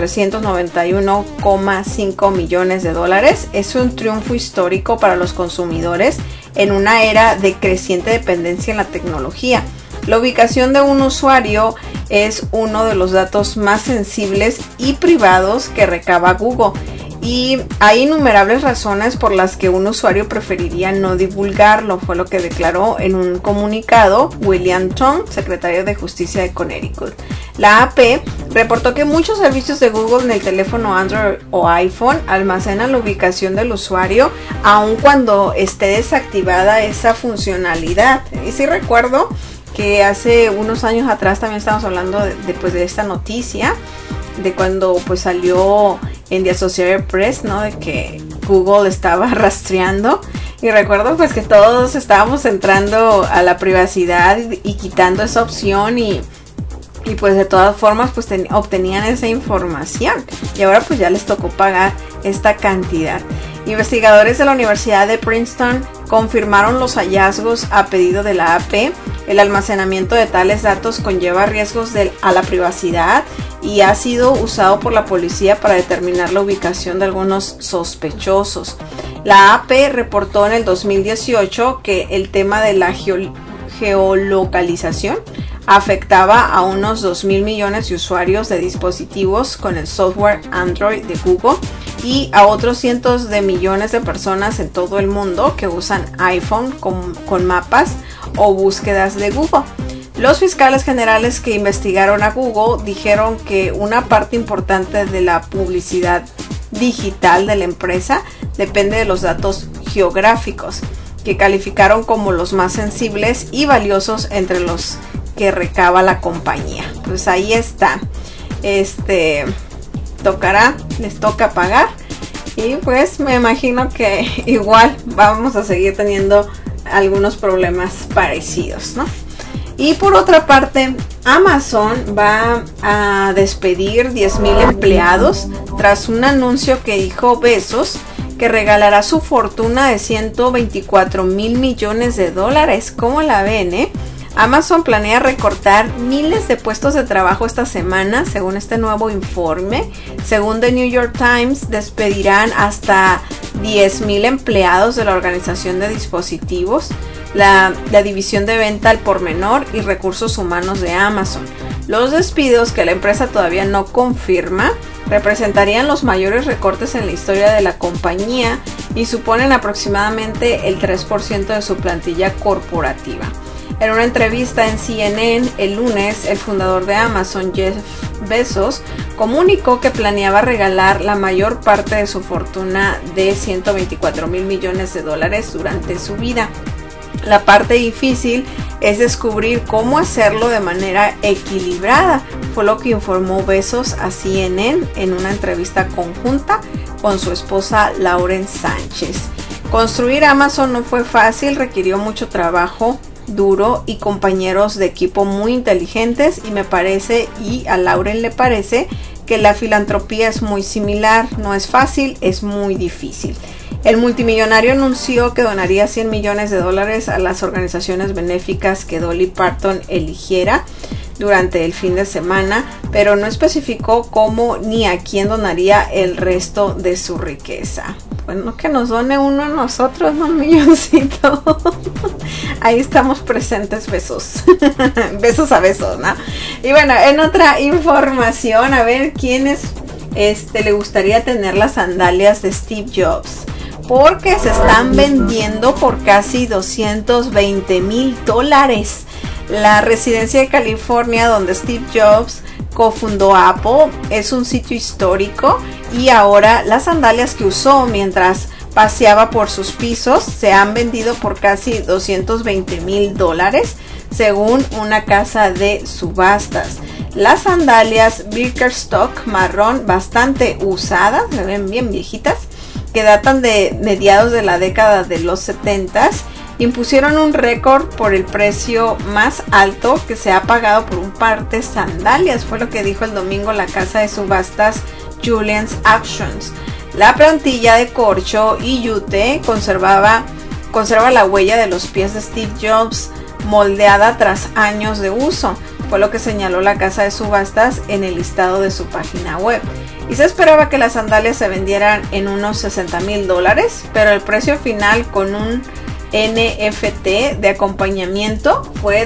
$391.5 millones es un triunfo histórico para los consumidores en una era de creciente dependencia en la tecnología. La ubicación de un usuario es uno de los datos más sensibles y privados que recaba Google, y hay innumerables razones por las que un usuario preferiría no divulgarlo, fue lo que declaró en un comunicado William Tong, secretario de Justicia de Connecticut. La AP reportó que muchos servicios de Google en el teléfono Android o iPhone almacenan la ubicación del usuario aun cuando esté desactivada esa funcionalidad. Y sí recuerdo que hace unos años atrás también estábamos hablando de esta noticia, de cuando pues salió en The Associated Press, ¿no? De que Google estaba rastreando, y recuerdo pues que todos estábamos entrando a la privacidad y quitando esa opción y pues de todas formas pues obtenían esa información, y ahora pues ya les tocó pagar esta cantidad. Investigadores de la Universidad de Princeton confirmaron los hallazgos a pedido de la AP. El almacenamiento de tales datos conlleva riesgos a la privacidad y ha sido usado por la policía para determinar la ubicación de algunos sospechosos. La AP reportó en el 2018 que el tema de la geolocalización afectaba a unos 2.000 millones de usuarios de dispositivos con el software Android de Google y a otros cientos de millones de personas en todo el mundo que usan iPhone con mapas o búsquedas de Google. Los fiscales generales que investigaron a Google dijeron que una parte importante de la publicidad digital de la empresa depende de los datos geográficos, que calificaron como los más sensibles y valiosos entre los que recaba la compañía. Pues ahí está. Les toca pagar, y pues me imagino que igual vamos a seguir teniendo algunos problemas parecidos, ¿no? Y por otra parte, Amazon va a despedir 10,000 empleados tras un anuncio que dijo Bezos que regalará su fortuna de $124 mil millones. ¿Cómo la ven, Amazon planea recortar miles de puestos de trabajo esta semana, según este nuevo informe. Según The New York Times, despedirán hasta 10,000 empleados de la organización de dispositivos, la división de venta al por menor y recursos humanos de Amazon. Los despidos, que la empresa todavía no confirma, representarían los mayores recortes en la historia de la compañía y suponen aproximadamente el 3% de su plantilla corporativa. En una entrevista en CNN el lunes, el fundador de Amazon, Jeff Bezos, comunicó que planeaba regalar la mayor parte de su fortuna de $124 mil millones durante su vida. La parte difícil es descubrir cómo hacerlo de manera equilibrada, fue lo que informó Bezos a CNN en una entrevista conjunta con su esposa Lauren Sánchez. Construir Amazon no fue fácil, requirió mucho trabajo duro y compañeros de equipo muy inteligentes, y me parece, y a Lauren le parece, que la filantropía es muy similar, no es fácil, es muy difícil. El multimillonario anunció que donaría $100 millones a las organizaciones benéficas que Dolly Parton eligiera durante el fin de semana, pero no especificó cómo ni a quién donaría el resto de su riqueza. Bueno, que nos done uno a nosotros, ¿no, milloncito? Ahí estamos presentes, besos. Besos a besos, ¿no? Y bueno, en otra información, a ver, ¿quiénes le gustaría tener las sandalias de Steve Jobs? Porque se están vendiendo por casi $220,000. La residencia de California donde Steve Jobs cofundó Apple es un sitio histórico y ahora las sandalias que usó mientras paseaba por sus pisos se han vendido por casi $220,000 según una casa de subastas. Las sandalias Birkenstock marrón bastante usadas, se ven bien viejitas, que datan de mediados de la década de los 70s, impusieron un récord por el precio más alto que se ha pagado por un par de sandalias, fue lo que dijo el domingo la casa de subastas Julien's Auctions. La plantilla de corcho y yute conserva la huella de los pies de Steve Jobs moldeada tras años de uso, fue lo que señaló la casa de subastas en el listado de su página web. Y se esperaba que las sandalias se vendieran en unos $60,000, pero el precio final con un NFT de acompañamiento fue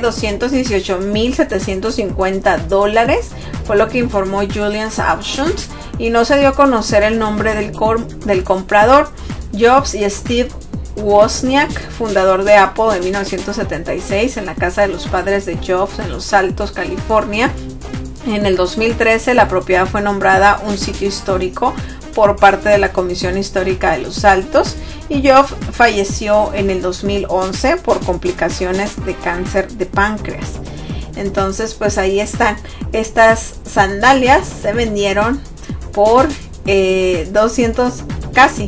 $218,750, fue lo que informó Julien's Auctions, y no se dio a conocer el nombre del comprador. Jobs y Steve Wozniak, fundador de Apple en 1976 en la casa de los padres de Jobs en Los Altos, California. En el 2013 la propiedad fue nombrada un sitio histórico por parte de la Comisión Histórica de Los Altos, y Jobs falleció en el 2011 por complicaciones de cáncer de páncreas. Entonces pues ahí están, estas sandalias se vendieron por casi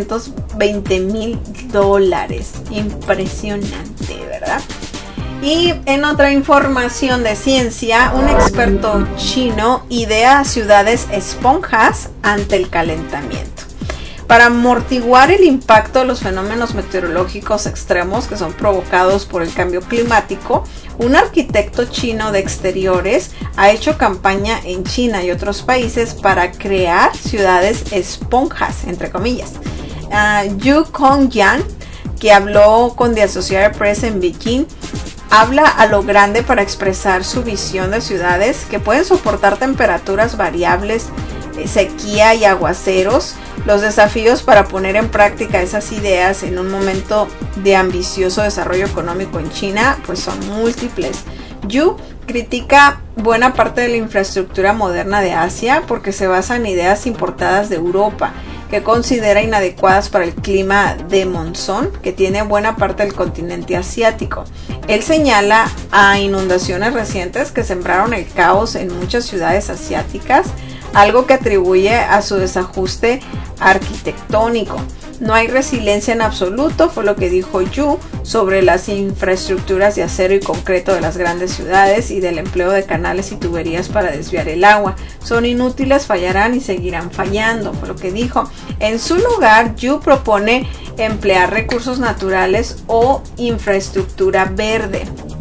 $220,000. Impresionante, ¿verdad? Y en otra información de ciencia, un experto chino idea ciudades esponjas ante el calentamiento. Para amortiguar el impacto de los fenómenos meteorológicos extremos que son provocados por el cambio climático, un arquitecto chino de exteriores ha hecho campaña en China y otros países para crear ciudades esponjas, entre comillas. Yu Kongyan, que habló con The Associated Press en Beijing, habla a lo grande para expresar su visión de ciudades que pueden soportar temperaturas variables, sequía y aguaceros. Los desafíos para poner en práctica esas ideas en un momento de ambicioso desarrollo económico en China pues son múltiples. Yu critica buena parte de la infraestructura moderna de Asia porque se basa en ideas importadas de Europa, que considera inadecuadas para el clima de monzón que tiene buena parte del continente asiático. Él señala a inundaciones recientes que sembraron el caos en muchas ciudades asiáticas, algo que atribuye a su desajuste arquitectónico. No hay resiliencia en absoluto, fue lo que dijo Yu sobre las infraestructuras de acero y concreto de las grandes ciudades y del empleo de canales y tuberías para desviar el agua. Son inútiles, fallarán y seguirán fallando, fue lo que dijo. En su lugar, Yu propone emplear recursos naturales o infraestructura verde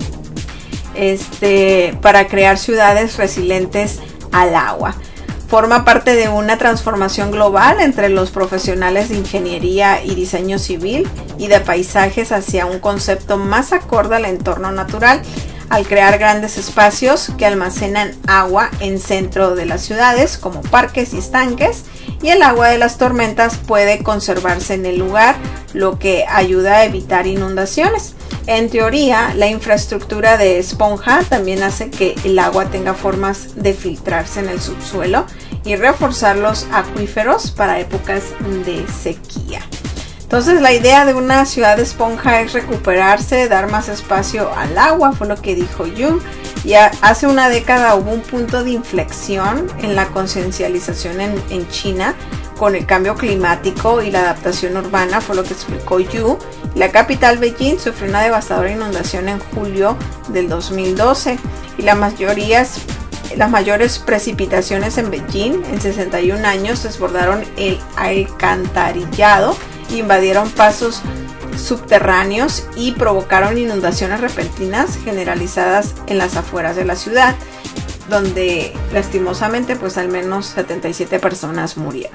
para crear ciudades resilientes al agua. Forma parte de una transformación global entre los profesionales de ingeniería y diseño civil y de paisajes hacia un concepto más acorde al entorno natural, al crear grandes espacios que almacenan agua en centro de las ciudades como parques y estanques, y el agua de las tormentas puede conservarse en el lugar, lo que ayuda a evitar inundaciones. En teoría, la infraestructura de esponja también hace que el agua tenga formas de filtrarse en el subsuelo y reforzar los acuíferos para épocas de sequía. Entonces la idea de una ciudad de esponja es recuperarse, dar más espacio al agua, fue lo que dijo Yu. Y hace una década hubo un punto de inflexión en la conciencialización en China con el cambio climático y la adaptación urbana, fue lo que explicó Yu. La capital Beijing sufrió una devastadora inundación en julio del 2012 y las mayores precipitaciones en Beijing en 61 años desbordaron el alcantarillado, invadieron pasos subterráneos y provocaron inundaciones repentinas generalizadas en las afueras de la ciudad, donde lastimosamente pues al menos 77 personas murieron.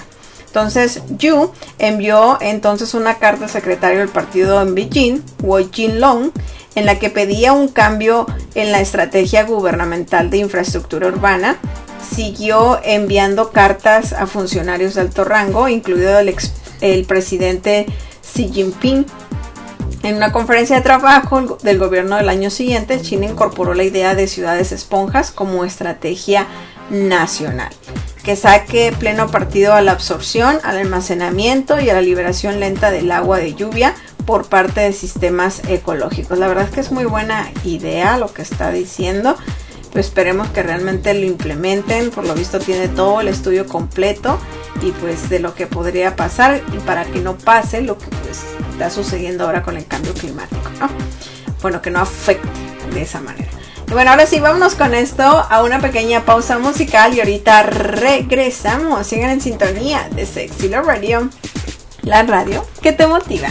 Entonces Yu envió entonces una carta al secretario del partido en Beijing, Wu Jinlong, en la que pedía un cambio en la estrategia gubernamental de infraestructura urbana. Siguió enviando cartas a funcionarios de alto rango, incluido el presidente Xi Jinping. En una conferencia de trabajo del gobierno del año siguiente, China incorporó la idea de ciudades esponjas como estrategia nacional, que saque pleno partido a la absorción, al almacenamiento y a la liberación lenta del agua de lluvia por parte de sistemas ecológicos. La verdad es que es muy buena idea lo que está diciendo. Pues esperemos que realmente lo implementen. Por lo visto tiene todo el estudio completo y pues de lo que podría pasar y para que no pase lo que pues está sucediendo ahora con el cambio climático, ¿no? Bueno, que no afecte de esa manera. Y bueno, ahora sí, vámonos con esto a una pequeña pausa musical y ahorita regresamos. Sigan en sintonía de Sexy Love Radio, la radio que te motiva.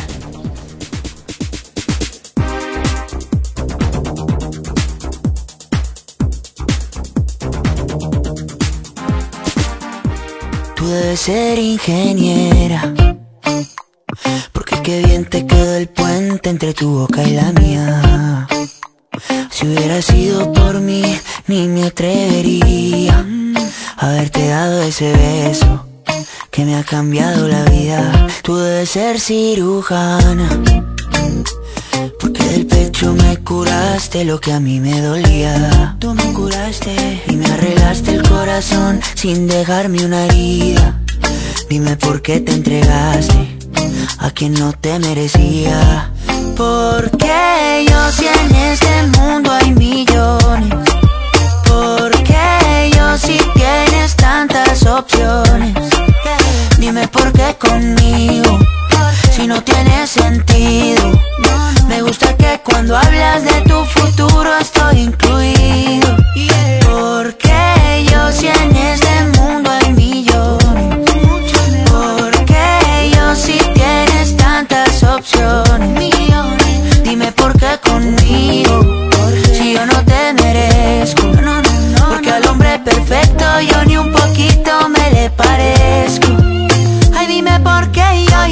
Tú debes ser ingeniera, porque qué bien te quedó el puente entre tu boca y la mía. Si hubiera sido por mí, ni me atrevería a haberte dado ese beso que me ha cambiado la vida. Tú debes ser cirujana, porque del pecho me curaste lo que a mí me dolía. Tú me curaste y me arreglaste el corazón sin dejarme una herida. Dime por qué te entregaste a quien no te merecía. Porque yo si en este mundo hay millones, porque yo si tienes tantas opciones. Dime por qué conmigo, si no tiene sentido. Me gusta que cuando hablas de tu futuro estoy incluido. Porque yo si en este mundo hay millones, porque yo si tienes tantas opciones. Dime por qué conmigo, si yo no te merezco. Porque al hombre perfecto yo ni un poquito me le parezco. Ay, dime por qué yo,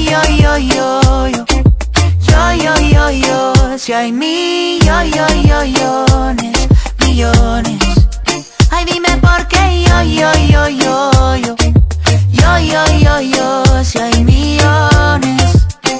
si hay millones. Ay, dime por qué yo, si hay millones.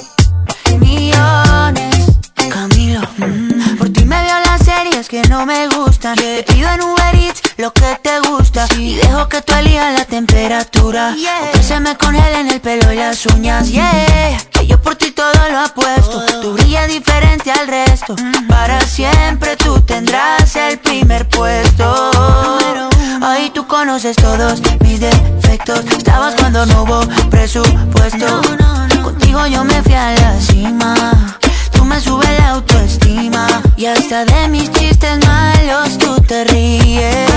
Camilo, por ti me veo las series que no me gustan. Te pido en Uber Eats lo que te gusta y dejo que tú elijas la temperatura, o que se me congelen el pelo y las uñas. Que yo por ti todo lo apuesto. Tú brillas diferente al resto. Para siempre tú tendrás el primer puesto. Ahí tú conoces todos mis defectos. Estabas cuando no hubo presupuesto. Contigo yo me fui a la cima. Tú me subes la autoestima y hasta de mis chistes malos tú te ríes.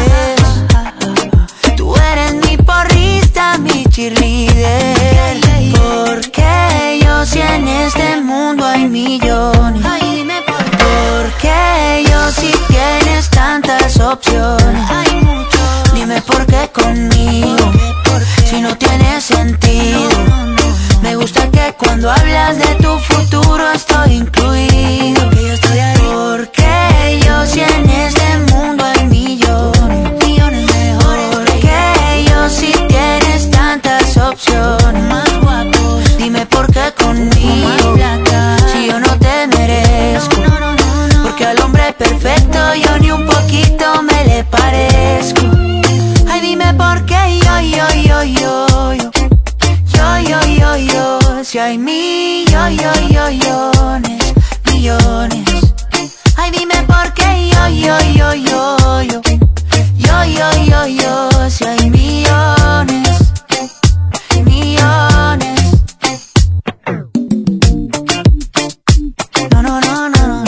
Tú eres mi porrista, mi cheerleader. Porque yo si en este mundo hay millones, porque yo si tienes tantas opciones. Dime por qué conmigo, si no tiene sentido. Me gusta que cuando hablas de tu futuro estoy incluido. Porque yo si en este mundo hay millones mejores. Porque yo si tienes tantas opciones. Dime por qué conmigo, si yo no te merezco. Porque al hombre perfecto yo ni un poquito me le parezco. Ay, dime por qué yo, si hay millones. Ay, dime por qué yo, si hay millones. No.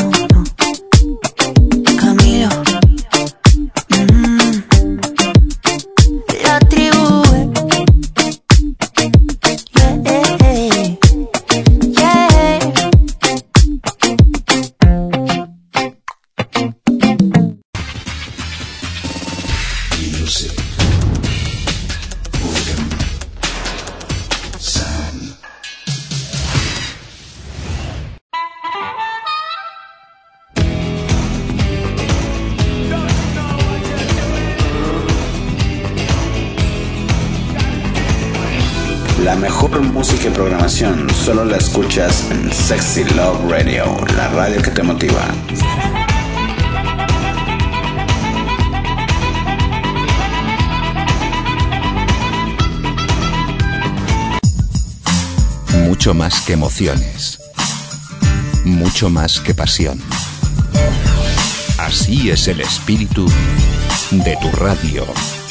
Camilo, la tribu. La mejor música y programación solo la escuchas en Sexy Love Radio, la radio que te motiva. Mucho más que emociones. Mucho más que pasión. Así es el espíritu de tu radio.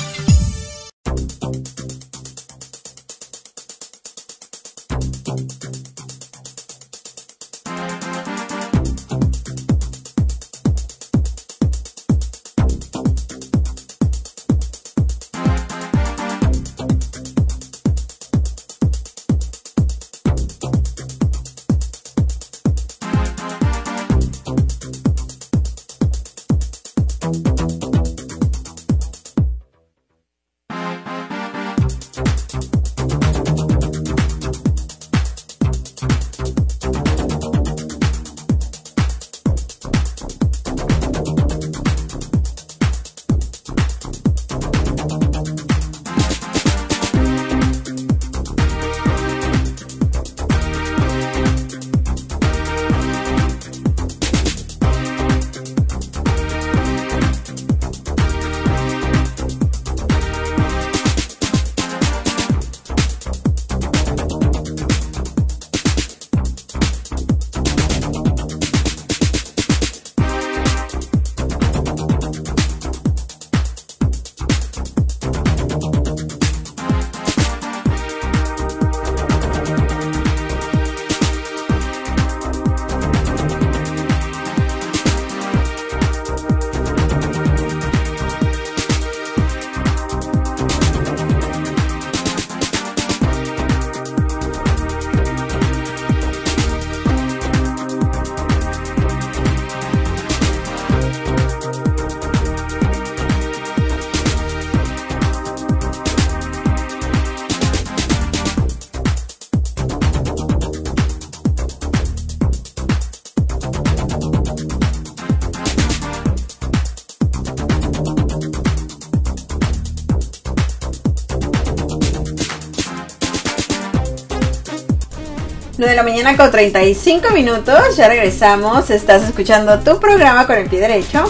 De la mañana con 35 minutos, ya regresamos, estás escuchando tu programa con el pie derecho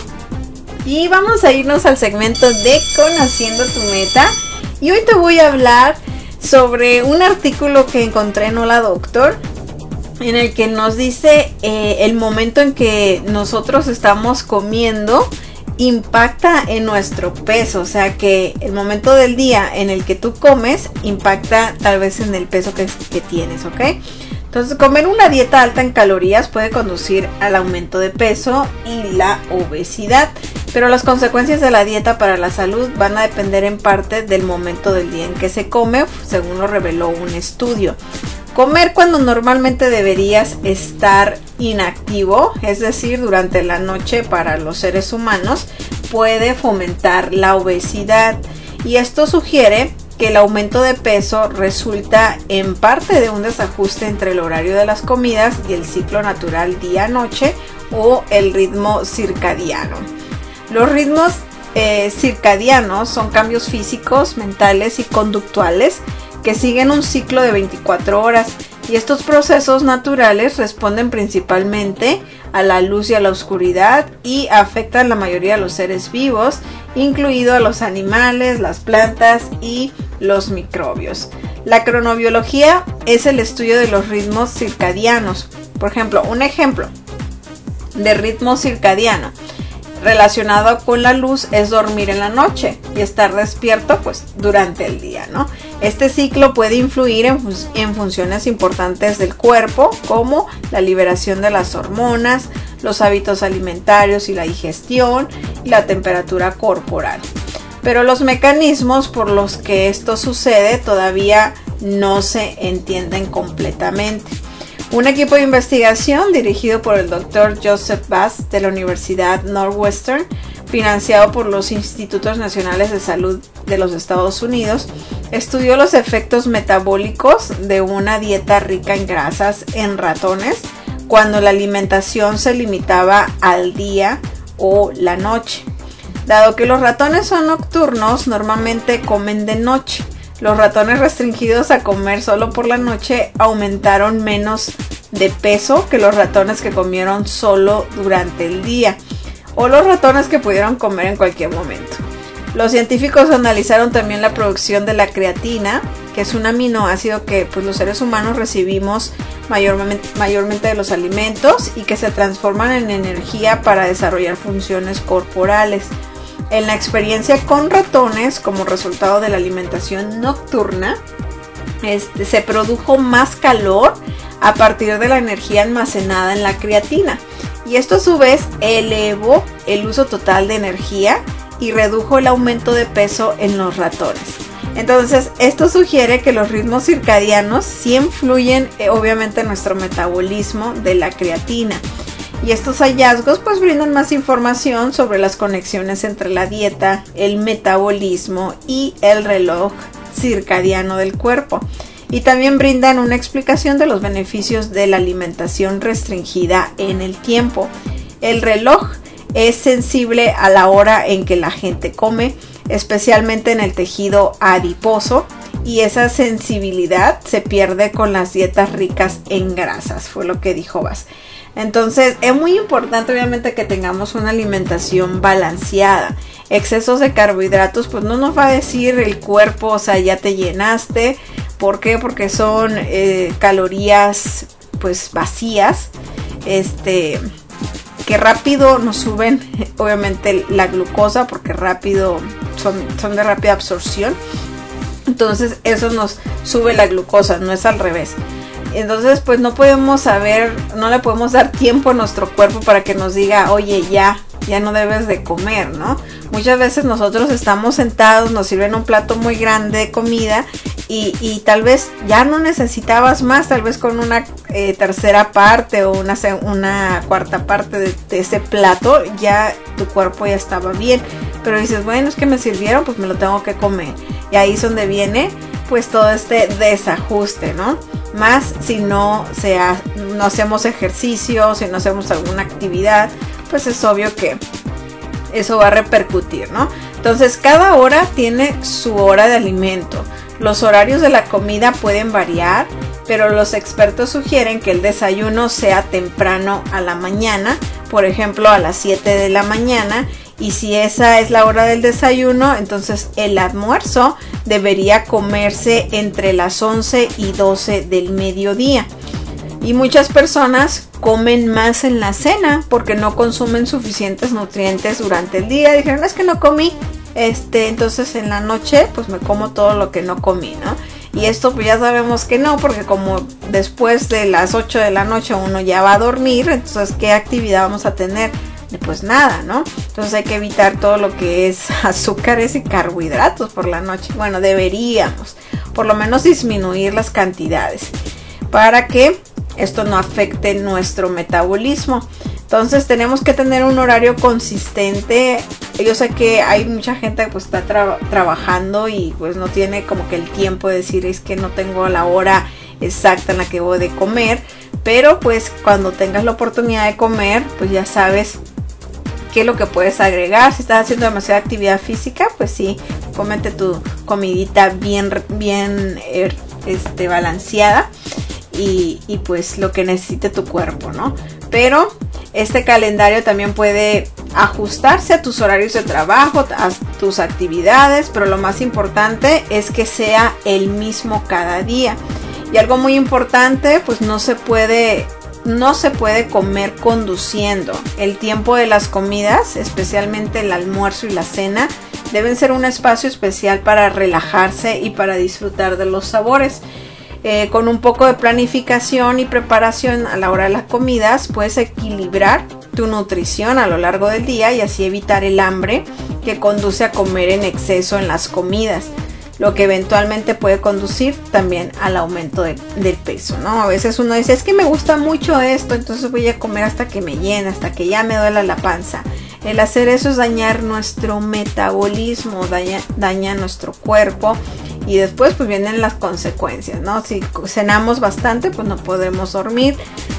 y vamos a irnos al segmento de Conociendo tu Meta y hoy te voy a hablar sobre un artículo que encontré en Hola Doctor en el que nos dice el momento en que nosotros estamos comiendo impacta en nuestro peso, o sea que el momento del día en el que tú comes impacta tal vez en el peso que tienes, ¿ok? Entonces, comer una dieta alta en calorías puede conducir al aumento de peso y la obesidad, pero las consecuencias de la dieta para la salud van a depender en parte del momento del día en que se come, según lo reveló un estudio. Comer cuando normalmente deberías estar inactivo, es decir, durante la noche para los seres humanos, puede fomentar la obesidad y esto sugiere que el aumento de peso resulta en parte de un desajuste entre el horario de las comidas y el ciclo natural día-noche o el ritmo circadiano. Los ritmos circadianos son cambios físicos, mentales y conductuales que siguen un ciclo de 24 horas y estos procesos naturales responden principalmente a la luz y a la oscuridad y afectan la mayoría de los seres vivos, incluido a los animales, las plantas y los microbios. La cronobiología es el estudio de los ritmos circadianos. Por ejemplo, un ejemplo de ritmo circadiano relacionado con la luz es dormir en la noche y estar despierto pues durante el día, ¿no? Este ciclo puede influir en funciones importantes del cuerpo como la liberación de las hormonas, los hábitos alimentarios y la digestión y la temperatura corporal. Pero los mecanismos por los que esto sucede todavía no se entienden completamente. Un equipo de investigación dirigido por el Dr. Joseph Bass de la Universidad Northwestern, financiado por los Institutos Nacionales de Salud de los Estados Unidos, estudió los efectos metabólicos de una dieta rica en grasas en ratones cuando la alimentación se limitaba al día o la noche. Dado que los ratones son nocturnos, normalmente comen de noche, los ratones restringidos a comer solo por la noche aumentaron menos de peso que los ratones que comieron solo durante el día, o los ratones que pudieron comer en cualquier momento. Los científicos analizaron también la producción de la creatina, que es un aminoácido que pues los seres humanos recibimos mayormente de los alimentos y que se transforman en energía para desarrollar funciones corporales. En la experiencia con ratones, como resultado de la alimentación nocturna, se produjo más calor a partir de la energía almacenada en la creatina, y esto a su vez elevó el uso total de energía y redujo el aumento de peso en los ratones. Entonces, esto sugiere que los ritmos circadianos sí influyen obviamente en nuestro metabolismo de la creatina. Y estos hallazgos pues brindan más información sobre las conexiones entre la dieta, el metabolismo y el reloj circadiano del cuerpo. Y también brindan una explicación de los beneficios de la alimentación restringida en el tiempo. El reloj es sensible a la hora en que la gente come, especialmente en el tejido adiposo, y esa sensibilidad se pierde con las dietas ricas en grasas, fue lo que dijo Bas. Entonces es muy importante obviamente que tengamos una alimentación balanceada. Excesos de carbohidratos pues no nos va a decir el cuerpo, o sea, ya te llenaste. ¿Por qué? Porque son calorías pues vacías, que rápido nos suben obviamente la glucosa, porque rápido son de rápida absorción. Entonces eso nos sube la glucosa, no es al revés. Entonces pues no le podemos dar tiempo a nuestro cuerpo para que nos diga, oye, ya no debes de comer, ¿no? Muchas veces nosotros estamos sentados, nos sirven un plato muy grande de comida y tal vez ya no necesitabas más, tal vez con una tercera parte o una cuarta parte de ese plato ya tu cuerpo ya estaba bien, pero dices, bueno, es que me sirvieron, pues me lo tengo que comer, y ahí es donde viene pues todo este desajuste, ¿no? Más si no hacemos ejercicio, si no hacemos alguna actividad, pues es obvio que eso va a repercutir, ¿no? Entonces cada hora tiene su hora de alimento. Los horarios de la comida pueden variar, pero los expertos sugieren que el desayuno sea temprano a la mañana, por ejemplo a las 7 de la mañana, y si esa es la hora del desayuno, entonces el almuerzo debería comerse entre las 11 y 12 del mediodía. Y muchas personas comen más en la cena porque no consumen suficientes nutrientes durante el día. Dijeron, es que no comí, entonces en la noche pues me como todo lo que no comí, ¿no? Y esto pues ya sabemos que no, porque como después de las 8 de la noche uno ya va a dormir, entonces ¿qué actividad vamos a tener? Pues nada, ¿no? Entonces hay que evitar todo lo que es azúcares y carbohidratos por la noche. Bueno, deberíamos por lo menos disminuir las cantidades para que esto no afecte nuestro metabolismo. Entonces tenemos que tener un horario consistente. Yo sé que hay mucha gente que pues está trabajando y pues no tiene como que el tiempo de decir, es que no tengo la hora exacta en la que voy de comer, pero pues cuando tengas la oportunidad de comer, pues ya sabes qué es lo que puedes agregar. Si estás haciendo demasiada actividad física, pues sí, cómete tu comidita bien balanceada y pues lo que necesite tu cuerpo, ¿no? Pero este calendario también puede ajustarse a tus horarios de trabajo, a tus actividades, pero lo más importante es que sea el mismo cada día. Y algo muy importante, pues no se puede comer conduciendo. El tiempo de las comidas, especialmente el almuerzo y la cena, deben ser un espacio especial para relajarse y para disfrutar de los sabores. Con un poco de planificación y preparación a la hora de las comidas, puedes equilibrar tu nutrición a lo largo del día y así evitar el hambre que conduce a comer en exceso en las comidas, lo que eventualmente puede conducir también al aumento del peso, ¿no? A veces uno dice, es que me gusta mucho esto, entonces voy a comer hasta que me llene, hasta que ya me duela la panza. El hacer eso es dañar nuestro metabolismo, daña nuestro cuerpo, y después pues vienen las consecuencias, ¿no? Si cenamos bastante, pues no podemos dormir.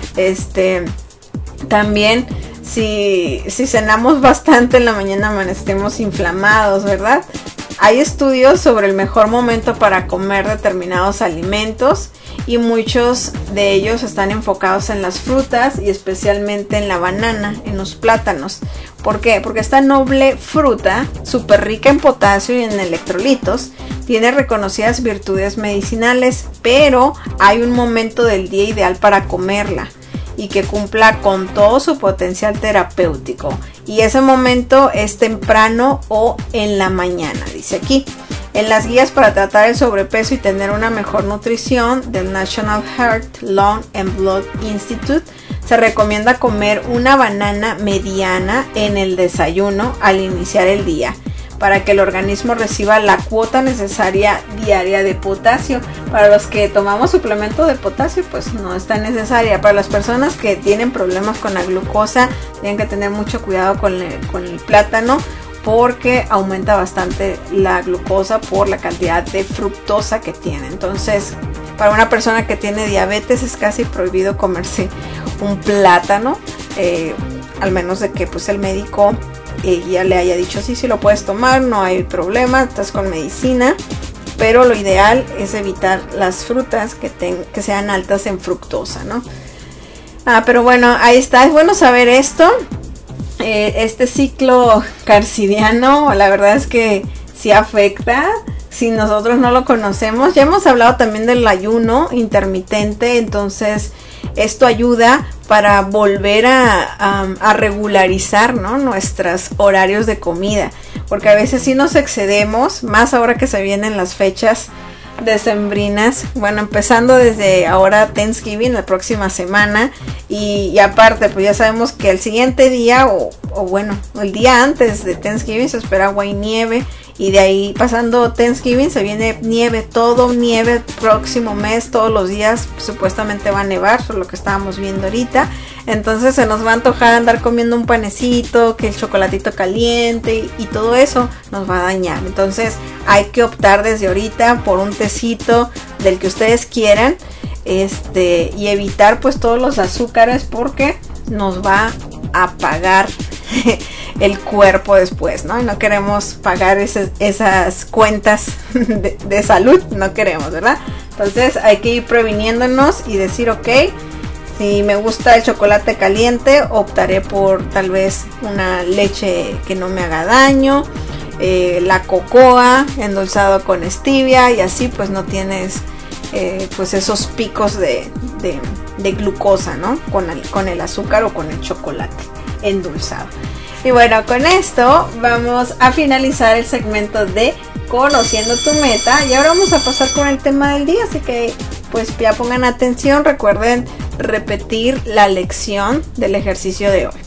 También si cenamos bastante en la mañana amanecemos inflamados, ¿verdad? hay estudios sobre el mejor momento para comer determinados alimentos y muchos de ellos están enfocados en las frutas y especialmente en la banana, en los plátanos. ¿Por qué? Porque esta noble fruta, súper rica en potasio y en electrolitos, tiene reconocidas virtudes medicinales, pero hay un momento del día ideal para comerla y que cumpla con todo su potencial terapéutico. Y ese momento es temprano o en la mañana, dice aquí. En las guías para tratar el sobrepeso y tener una mejor nutrición del National Heart, Lung and Blood Institute, se recomienda comer una banana mediana en el desayuno al iniciar el día, para que el organismo reciba la cuota necesaria diaria de potasio. Para los que tomamos suplemento de potasio, pues no es tan necesaria. Para las personas que tienen problemas con la glucosa, tienen que tener mucho cuidado con el plátano, porque aumenta bastante la glucosa por la cantidad de fructosa que tiene. Entonces, para una persona que tiene diabetes es casi prohibido comerse un plátano, al menos de que pues el médico ya le haya dicho sí lo puedes tomar, no hay problema, estás con medicina, pero lo ideal es evitar las frutas que sean altas en fructosa, ¿no? Pero bueno, ahí está, es bueno saber esto. Este ciclo carcidiano, la verdad es que sí afecta si nosotros no lo conocemos. Ya hemos hablado también del ayuno intermitente, entonces esto ayuda para volver a regularizar, ¿no?, nuestros horarios de comida, porque a veces sí nos excedemos, más ahora que se vienen las fechas decembrinas, bueno, empezando desde ahora Thanksgiving, la próxima semana, y aparte pues ya sabemos que el siguiente día o bueno, el día antes de Thanksgiving se espera agua y nieve, y de ahí pasando Thanksgiving se viene nieve, todo nieve, próximo mes, todos los días supuestamente va a nevar, eso es lo que estábamos viendo ahorita. Entonces se nos va a antojar andar comiendo un panecito, que el chocolatito caliente, y todo eso nos va a dañar. Entonces hay que optar desde ahorita por un tecito del que ustedes quieran, y evitar pues todos los azúcares, porque nos va a pagar el cuerpo después, ¿no? Y no queremos pagar esas cuentas de salud, no queremos, ¿verdad? Entonces hay que ir previniéndonos y decir, ok, si me gusta el chocolate caliente, optaré por tal vez una leche que no me haga daño, la cocoa endulzado con stevia, y así pues no tienes pues esos picos de glucosa, ¿no? Con el azúcar o con el chocolate endulzado. Y bueno, con esto vamos a finalizar el segmento de Conociendo tu Meta, y ahora vamos a pasar con el tema del día, así que pues ya pongan atención, recuerden repetir la lección del ejercicio de hoy.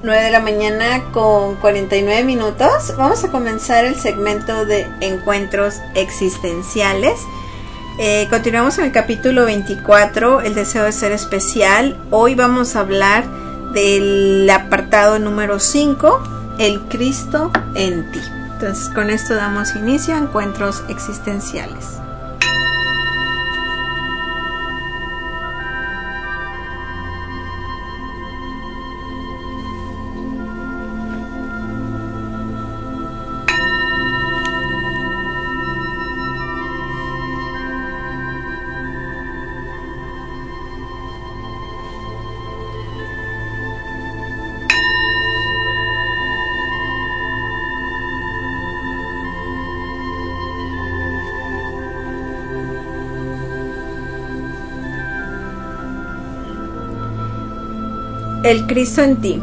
9 de la mañana con 49 minutos. Vamos a comenzar el segmento de encuentros existenciales. Continuamos en el capítulo 24, el deseo de ser especial. Hoy vamos a hablar del apartado número 5, el Cristo en ti. Entonces con esto damos inicio a encuentros existenciales. El Cristo en ti.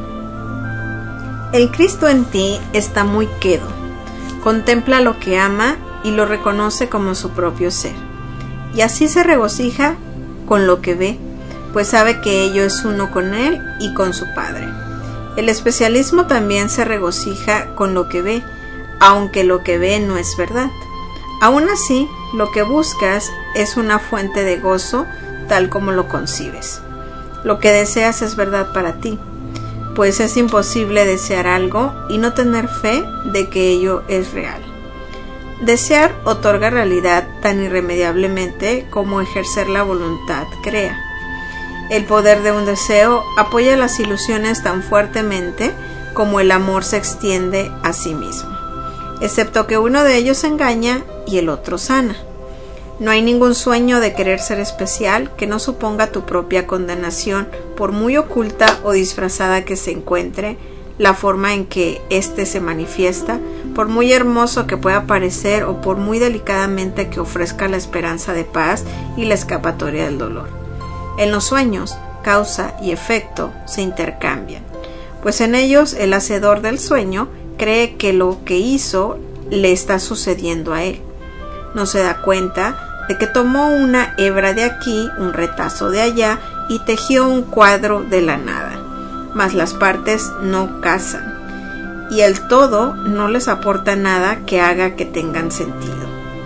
El Cristo en ti está muy quedo. Contempla lo que ama y lo reconoce como su propio ser. Y así se regocija con lo que ve, pues sabe que ello es uno con él y con su Padre. El especialismo también se regocija con lo que ve, aunque lo que ve no es verdad. Aún así, lo que buscas es una fuente de gozo tal como lo concibes. Lo que deseas es verdad para ti, pues es imposible desear algo y no tener fe de que ello es real. Desear otorga realidad tan irremediablemente como ejercer la voluntad crea. El poder de un deseo apoya las ilusiones tan fuertemente como el amor se extiende a sí mismo, excepto que uno de ellos engaña y el otro sana. No hay ningún sueño de querer ser especial que no suponga tu propia condenación, por muy oculta o disfrazada que se encuentre la forma en que éste se manifiesta, por muy hermoso que pueda parecer o por muy delicadamente que ofrezca la esperanza de paz y la escapatoria del dolor. En los sueños, causa y efecto se intercambian, pues en ellos el hacedor del sueño cree que lo que hizo le está sucediendo a él. No se da cuenta de que tomó una hebra de aquí, un retazo de allá y tejió un cuadro de la nada, mas las partes no casan y el todo no les aporta nada que haga que tengan sentido.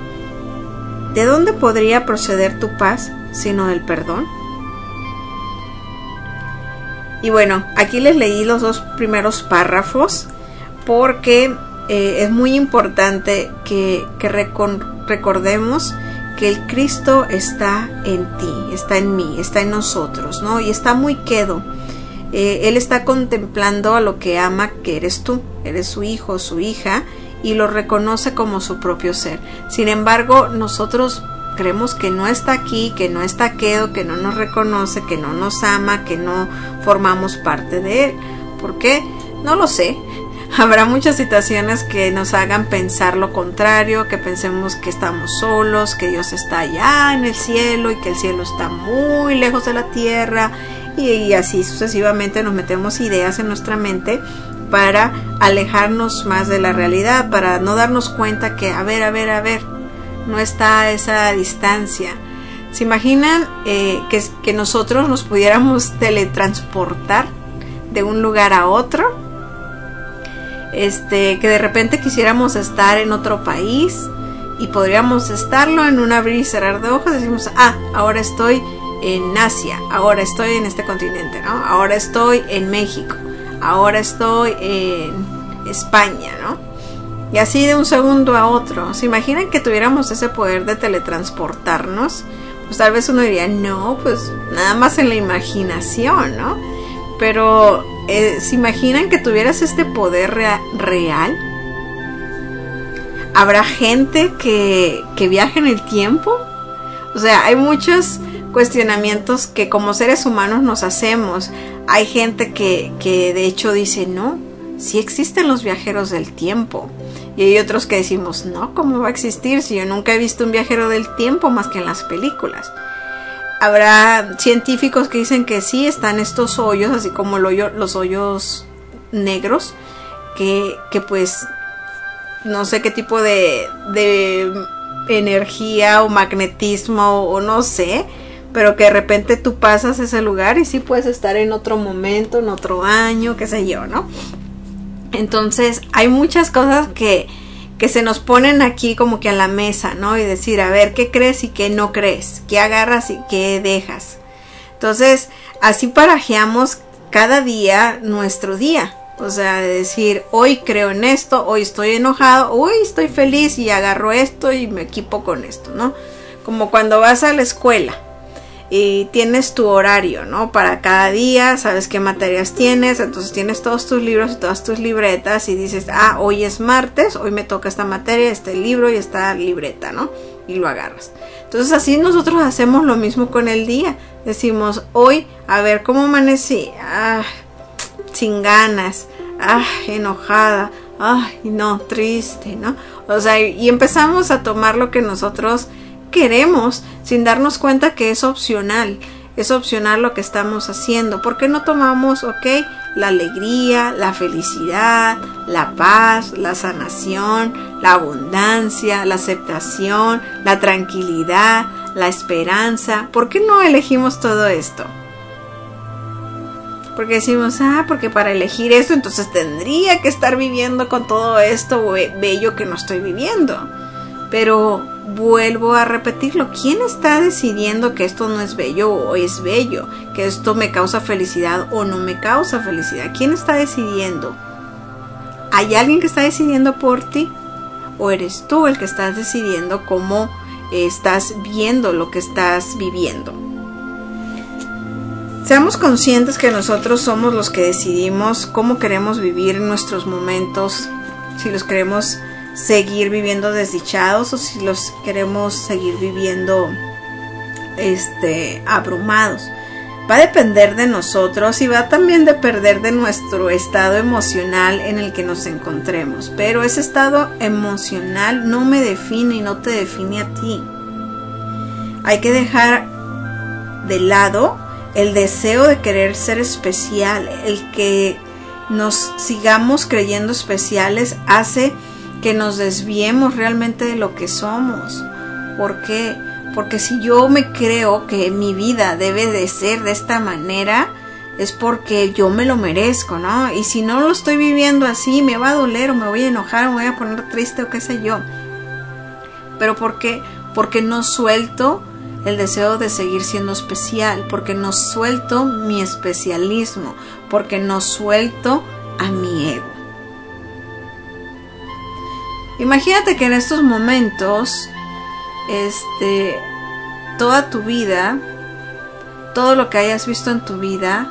¿De dónde podría proceder tu paz sino del perdón? Y bueno, aquí les leí los dos primeros párrafos porque es muy importante que recordemos que el Cristo está en ti, está en mí, está en nosotros, ¿no? Y está muy quedo. Él está contemplando a lo que ama, que eres tú, eres su hijo, su hija, y lo reconoce como su propio ser. Sin embargo, nosotros creemos que no está aquí, que no está quedo, que no nos reconoce, que no nos ama, que no formamos parte de él. ¿Por qué? No lo sé. Habrá muchas situaciones que nos hagan pensar lo contrario, que pensemos que estamos solos, que Dios está allá en el cielo y que el cielo está muy lejos de la tierra, y así sucesivamente nos metemos ideas en nuestra mente para alejarnos más de la realidad, para no darnos cuenta que, a ver, no está a esa distancia. ¿Se imaginan que nosotros nos pudiéramos teletransportar de un lugar a otro? Que de repente quisiéramos estar en otro país y podríamos estarlo en un abrir y cerrar de ojos. Decimos, ahora estoy en Asia, ahora estoy en este continente, ¿no? Ahora estoy en México, ahora estoy en España, ¿no? Y así de un segundo a otro. ¿Se imaginan que tuviéramos ese poder de teletransportarnos? Pues tal vez uno diría, no, pues nada más en la imaginación, ¿no? Pero ¿se imaginan que tuvieras este poder real? ¿Habrá gente que viaje en el tiempo? O sea, hay muchos cuestionamientos que como seres humanos nos hacemos. Hay gente que de hecho dice, no, sí existen los viajeros del tiempo. Y hay otros que decimos, no, ¿cómo va a existir si yo nunca he visto un viajero del tiempo más que en las películas? Habrá científicos que dicen que sí, están estos hoyos, así como los hoyos negros, que pues no sé qué tipo de energía o magnetismo o no sé, pero que de repente tú pasas ese lugar y sí puedes estar en otro momento, en otro año, qué sé yo, ¿no? Entonces hay muchas cosas que se nos ponen aquí como que a la mesa, ¿no? Y decir, a ver, ¿qué crees y qué no crees? ¿Qué agarras y qué dejas? Entonces, así parajeamos cada día nuestro día. O sea, de decir, hoy creo en esto, hoy estoy enojado, hoy estoy feliz y agarro esto y me equipo con esto, ¿no? Como cuando vas a la escuela y tienes tu horario, ¿no? Para cada día, sabes qué materias tienes, entonces tienes todos tus libros y todas tus libretas y dices, hoy es martes, hoy me toca esta materia, este libro y esta libreta, ¿no? Y lo agarras. Entonces así nosotros hacemos lo mismo con el día. Decimos, hoy, a ver, ¿cómo amanecí? Sin ganas, enojada, no, triste, ¿no? O sea, y empezamos a tomar lo que nosotros queremos sin darnos cuenta que es opcional lo que estamos haciendo. ¿Por qué no tomamos, la alegría, la felicidad, la paz, la sanación, la abundancia, la aceptación, la tranquilidad, la esperanza? ¿Por qué no elegimos todo esto? Porque decimos, porque para elegir esto entonces tendría que estar viviendo con todo esto bello que no estoy viviendo. Pero vuelvo a repetirlo, ¿quién está decidiendo que esto no es bello o es bello? Que esto me causa felicidad o no me causa felicidad. ¿Quién está decidiendo? ¿Hay alguien que está decidiendo por ti? ¿O eres tú el que estás decidiendo cómo estás viendo lo que estás viviendo? Seamos conscientes que nosotros somos los que decidimos cómo queremos vivir nuestros momentos, si los queremos seguir viviendo desdichados o si los queremos seguir viviendo abrumados. Va a depender de nosotros y va también a depender de nuestro estado emocional en el que nos encontremos. Pero ese estado emocional no me define y no te define a ti. Hay que dejar de lado el deseo de querer ser especial. El que nos sigamos creyendo especiales hace que nos desviemos realmente de lo que somos. ¿Por qué? Porque si yo me creo que mi vida debe de ser de esta manera, es porque yo me lo merezco, ¿no? Y si no lo estoy viviendo así, me va a doler o me voy a enojar o me voy a poner triste o qué sé yo. ¿Pero por qué? Porque no suelto el deseo de seguir siendo especial, porque no suelto mi especialismo, porque no suelto a mi ego. Imagínate que en estos momentos, toda tu vida, todo lo que hayas visto en tu vida,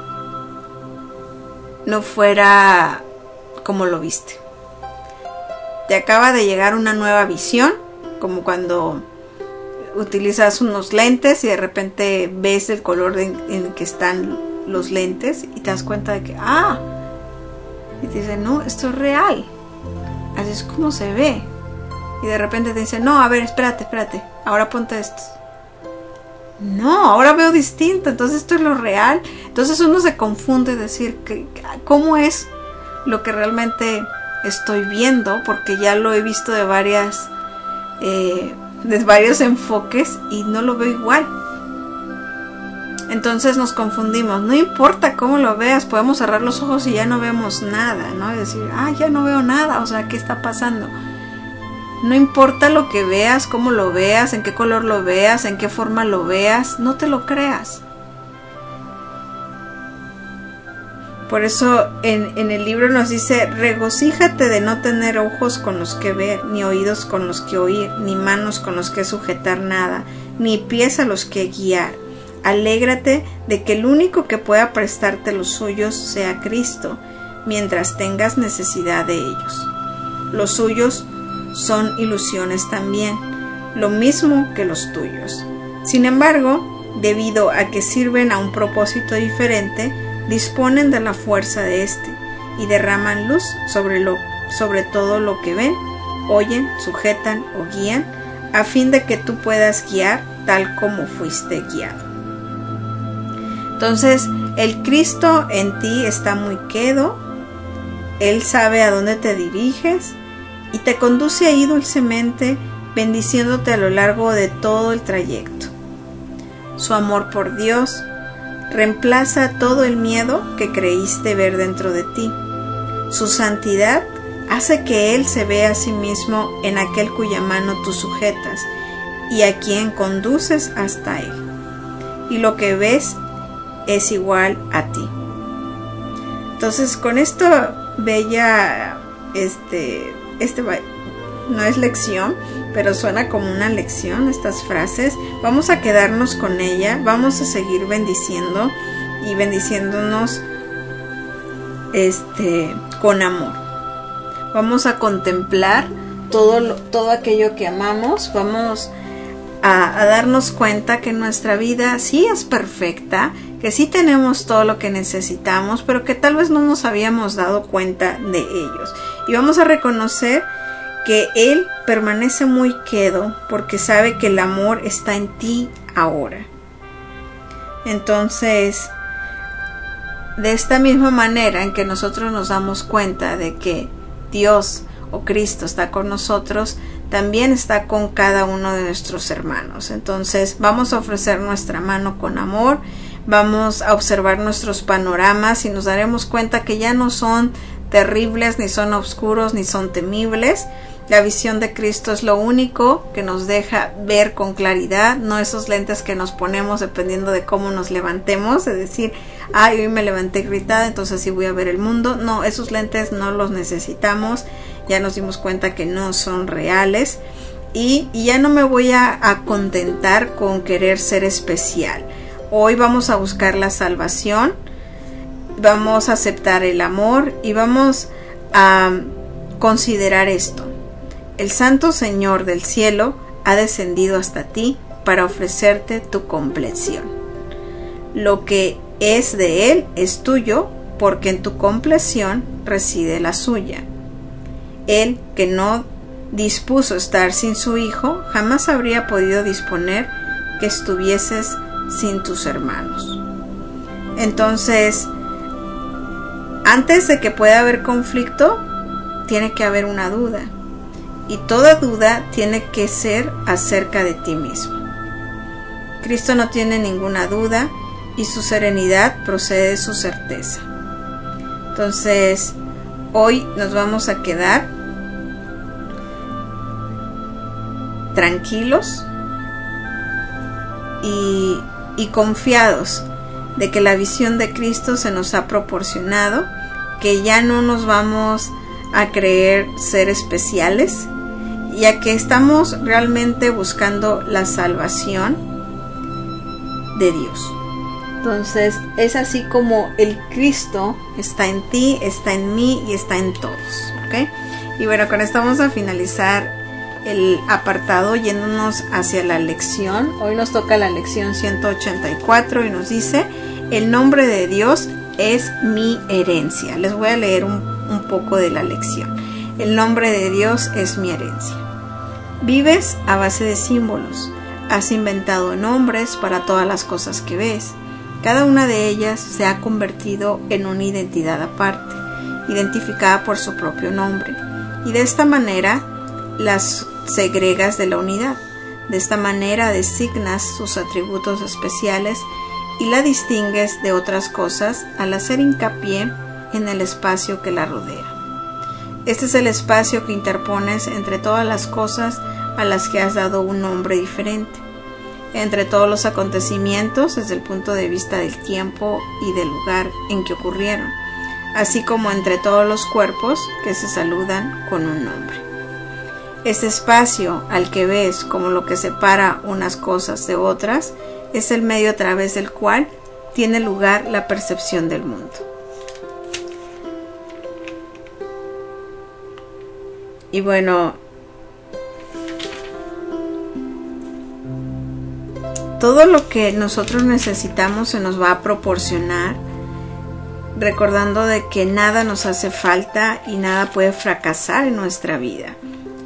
no fuera como lo viste. Te acaba de llegar una nueva visión, como cuando utilizas unos lentes y de repente ves el color en que están los lentes y te das cuenta de que, y te dicen, no, esto es real. Así es como se ve. Y de repente te dicen, no, a ver, espérate, ahora ponte estos. No, ahora veo distinto, entonces esto es lo real. Entonces uno se confunde decir cómo es lo que realmente estoy viendo, porque ya lo he visto de varios enfoques y no lo veo igual. Entonces nos confundimos. No importa cómo lo veas, podemos cerrar los ojos y ya no vemos nada, ¿no? Y decir, ya no veo nada, o sea, ¿qué está pasando? No importa lo que veas, cómo lo veas, en qué color lo veas, en qué forma lo veas, no te lo creas. Por eso en el libro nos dice, regocíjate de no tener ojos con los que ver, ni oídos con los que oír, ni manos con los que sujetar nada, ni pies a los que guiar. Alégrate de que el único que pueda prestarte los suyos sea Cristo, mientras tengas necesidad de ellos. Los suyos son ilusiones también, lo mismo que los tuyos. Sin embargo, debido a que sirven a un propósito diferente, disponen de la fuerza de éste y derraman luz sobre todo lo que ven, oyen, sujetan o guían, a fin de que tú puedas guiar tal como fuiste guiado. Entonces, el Cristo en ti está muy quedo, Él sabe a dónde te diriges y te conduce ahí dulcemente, bendiciéndote a lo largo de todo el trayecto. su amor por Dios reemplaza todo el miedo que creíste ver dentro de ti. Su santidad hace que Él se vea a sí mismo en aquel cuya mano tú sujetas y a quien conduces hasta Él. Y lo que ves es igual a ti. Entonces, con esto bella, no es lección, pero suena como una lección estas frases. Vamos a quedarnos con ella, vamos a seguir bendiciendo y bendiciéndonos con amor. Vamos a contemplar todo aquello que amamos. Vamos a darnos cuenta que nuestra vida sí es perfecta, que sí tenemos todo lo que necesitamos, pero que tal vez no nos habíamos dado cuenta de ellos. Y vamos a reconocer que Él permanece muy quedo porque sabe que el amor está en ti ahora. Entonces, de esta misma manera en que nosotros nos damos cuenta de que Dios o Cristo está con nosotros, también está con cada uno de nuestros hermanos. Entonces, vamos a ofrecer nuestra mano con amor, vamos a observar nuestros panoramas y nos daremos cuenta que ya no son terribles, ni son oscuros, ni son temibles. La visión de Cristo es lo único que nos deja ver con claridad, no esos lentes que nos ponemos dependiendo de cómo nos levantemos, es decir, hoy me levanté irritada, entonces sí voy a ver el mundo. No, esos lentes no los necesitamos, ya nos dimos cuenta que no son reales y ya no me voy a contentar con querer ser especial. Hoy vamos a buscar la salvación, vamos a aceptar el amor y vamos a considerar esto. El Santo Señor del cielo ha descendido hasta ti para ofrecerte tu compleción. Lo que es de Él es tuyo, porque en tu compleción reside la suya. Él, que no dispuso estar sin su Hijo, jamás habría podido disponer que estuvieses sin tus hermanos. Entonces, antes de que pueda haber conflicto, tiene que haber una duda. Y toda duda tiene que ser acerca de ti mismo. Cristo no tiene ninguna duda y su serenidad procede de su certeza. Entonces, hoy nos vamos a quedar tranquilos y confiados de que la visión de Cristo se nos ha proporcionado, que ya no nos vamos a creer ser especiales, ya que estamos realmente buscando la salvación de Dios. Entonces es así como el Cristo está en ti, está en mí y está en todos, ¿ok? Y bueno, con esto vamos a finalizar el apartado yéndonos hacia la lección. Hoy nos toca la lección 184 y nos dice: el nombre de Dios es mi herencia. Les voy a leer un poco de la lección. El nombre de Dios es mi herencia. Vives a base de símbolos. Has inventado nombres para todas las cosas que ves. Cada una de ellas se ha convertido en una identidad aparte, identificada por su propio nombre. Y de esta manera las segregas de la unidad. De esta manera designas sus atributos especiales y la distingues de otras cosas al hacer hincapié en el espacio que la rodea. Este es el espacio que interpones entre todas las cosas a las que has dado un nombre diferente, entre todos los acontecimientos desde el punto de vista del tiempo y del lugar en que ocurrieron, así como entre todos los cuerpos que se saludan con un nombre. Este espacio al que ves como lo que separa unas cosas de otras es el medio a través del cual tiene lugar la percepción del mundo. Y bueno, todo lo que nosotros necesitamos se nos va a proporcionar, recordando de que nada nos hace falta y nada puede fracasar en nuestra vida.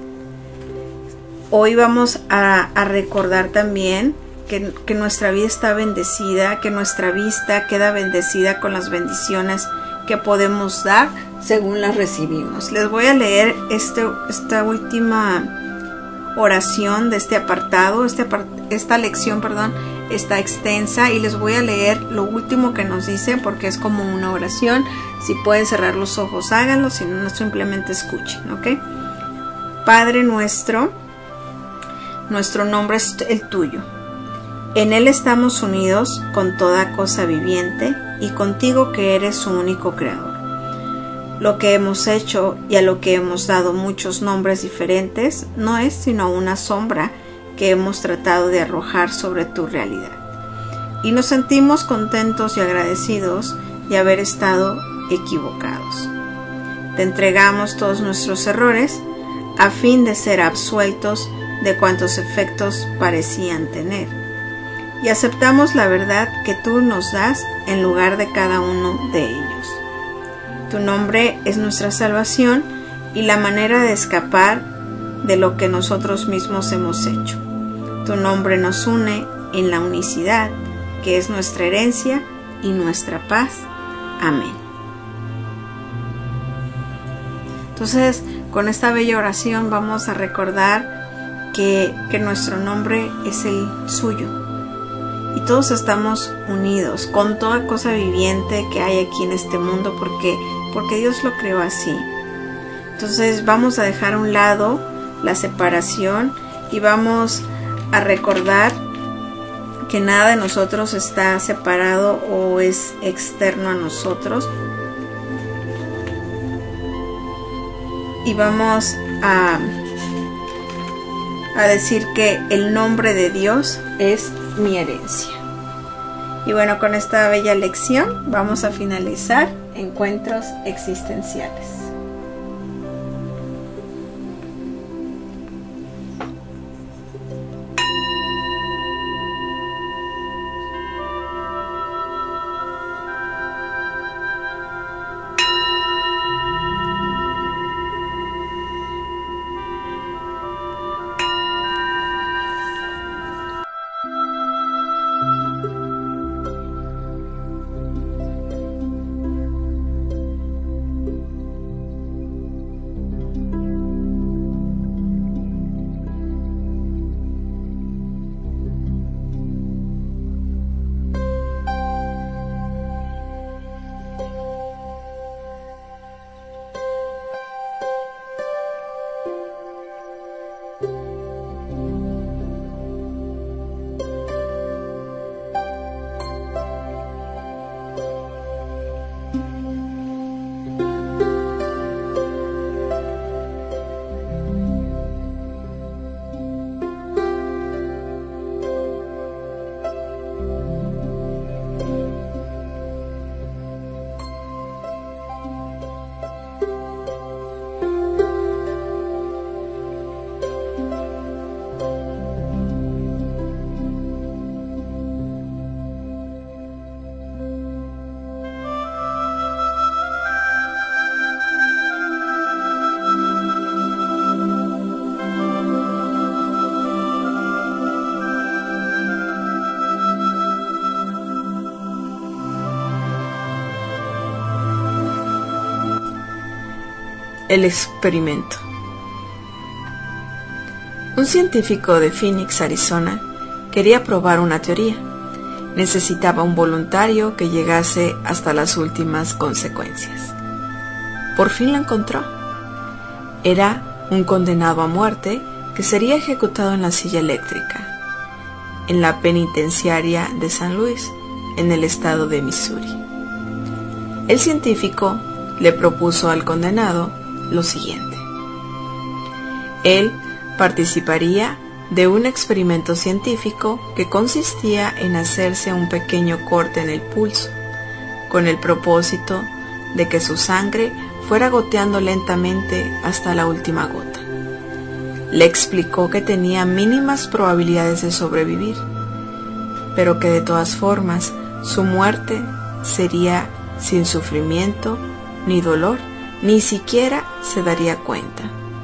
Hoy vamos a recordar también que nuestra vida está bendecida, que nuestra vista queda bendecida con las bendiciones que podemos dar según las recibimos. Les voy a leer esta última oración de este apartado, esta lección, está extensa y les voy a leer lo último que nos dice porque es como una oración. Si pueden cerrar los ojos, háganlo, si no, simplemente escuchen, ¿ok? Padre nuestro, nuestro nombre es el tuyo. En él estamos unidos con toda cosa viviente y contigo que eres su único creador. Lo que hemos hecho y a lo que hemos dado muchos nombres diferentes no es sino una sombra que hemos tratado de arrojar sobre tu realidad. Y nos sentimos contentos y agradecidos de haber estado equivocados. Te entregamos todos nuestros errores a fin de ser absueltos de cuantos efectos parecían tener. Y aceptamos la verdad que tú nos das en lugar de cada uno de ellos. Tu nombre es nuestra salvación y la manera de escapar de lo que nosotros mismos hemos hecho. Tu nombre nos une en la unicidad, que es nuestra herencia y nuestra paz. Amén. Entonces, con esta bella oración vamos a recordar que nuestro nombre es el suyo. Y todos estamos unidos con toda cosa viviente que hay aquí en este mundo porque Dios lo creó así. Entonces vamos a dejar a un lado la separación y vamos a recordar que nada de nosotros está separado o es externo a nosotros. Y vamos a decir que el nombre de Dios es mi herencia. Y bueno, con esta bella lección vamos a finalizar Encuentros Existenciales. El experimento. Un científico de Phoenix, Arizona, quería probar una teoría. Necesitaba un voluntario que llegase hasta las últimas consecuencias. Por fin lo encontró. Era un condenado a muerte que sería ejecutado en la silla eléctrica, en la penitenciaria de San Luis, en el estado de Missouri. El científico le propuso al condenado lo siguiente. Él participaría de un experimento científico que consistía en hacerse un pequeño corte en el pulso, con el propósito de que su sangre fuera goteando lentamente hasta la última gota. Le explicó que tenía mínimas probabilidades de sobrevivir, pero que de todas formas su muerte sería sin sufrimiento ni dolor, ni siquiera se daría cuenta.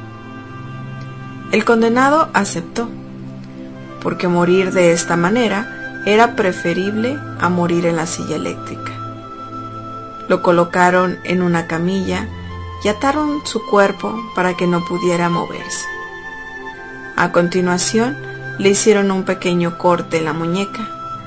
El condenado aceptó, porque morir de esta manera era preferible a morir en la silla eléctrica. Lo colocaron en una camilla y ataron su cuerpo para que no pudiera moverse. A continuación, le hicieron un pequeño corte en la muñeca,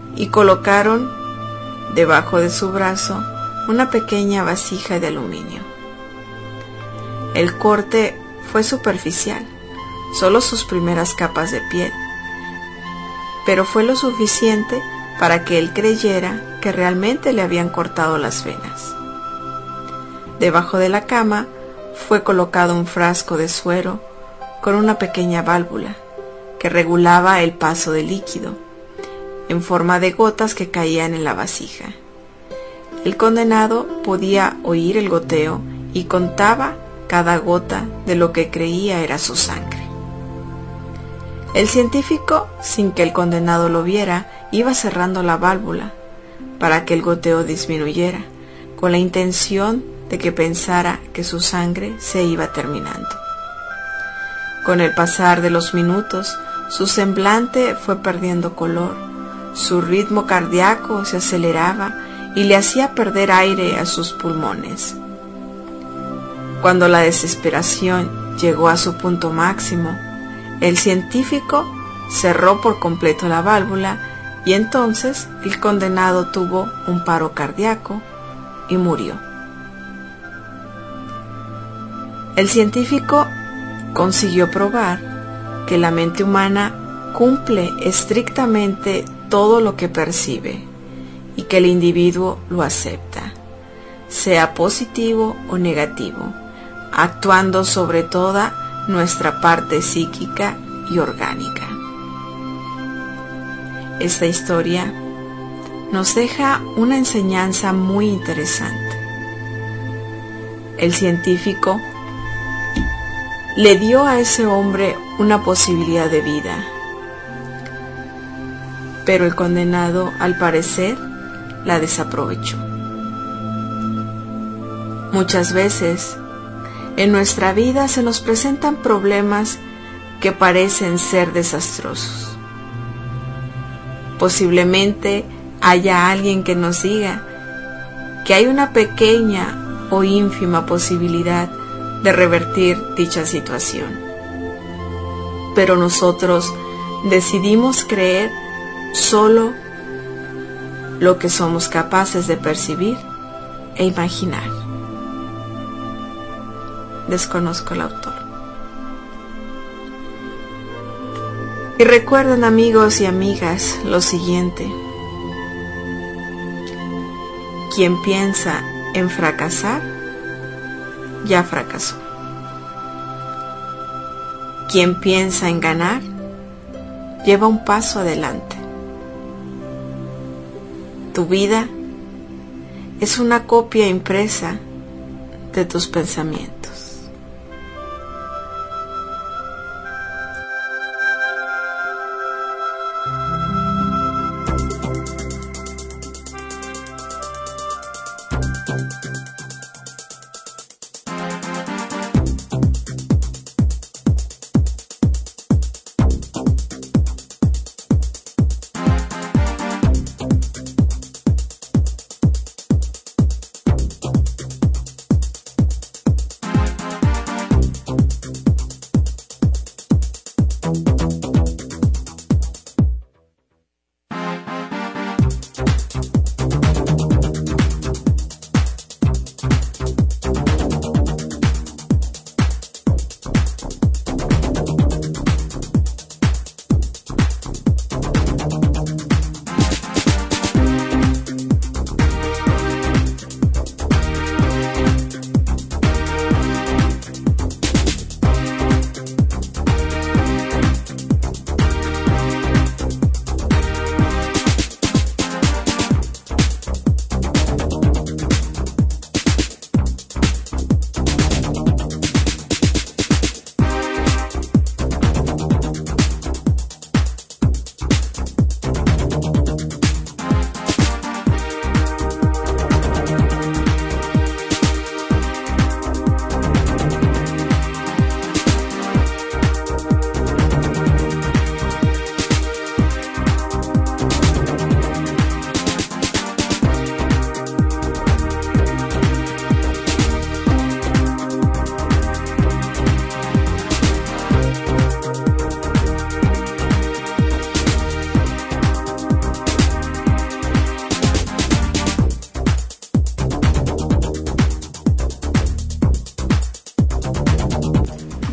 y colocaron debajo de su brazo una pequeña vasija de aluminio. El corte fue superficial, solo sus primeras capas de piel, pero fue lo suficiente para que él creyera que realmente le habían cortado las venas. Debajo de la cama fue colocado un frasco de suero con una pequeña válvula que regulaba el paso del líquido, en forma de gotas que caían en la vasija. El condenado podía oír el goteo y contaba cada gota de lo que creía era su sangre. El científico, sin que el condenado lo viera, iba cerrando la válvula para que el goteo disminuyera, con la intención de que pensara que su sangre se iba terminando. Con el pasar de los minutos, su semblante fue perdiendo color, su ritmo cardíaco se aceleraba y le hacía perder aire a sus pulmones. Cuando la desesperación llegó a su punto máximo, el científico cerró por completo la válvula y entonces el condenado tuvo un paro cardíaco y murió. El científico consiguió probar que la mente humana cumple estrictamente todo lo que percibe y que el individuo lo acepta, sea positivo o negativo, actuando sobre toda nuestra parte psíquica y orgánica. Esta historia nos deja una enseñanza muy interesante. El científico le dio a ese hombre una posibilidad de vida, pero el condenado, al parecer, la desaprovechó. Muchas veces, en nuestra vida se nos presentan problemas que parecen ser desastrosos. Posiblemente haya alguien que nos diga que hay una pequeña o ínfima posibilidad de revertir dicha situación. Pero nosotros decidimos creer solo lo que somos capaces de percibir e imaginar. Desconozco el autor. Y recuerden, amigos y amigas, lo siguiente: quien piensa en fracasar, ya fracasó. Quien piensa en ganar, lleva un paso adelante. Tu vida es una copia impresa de tus pensamientos.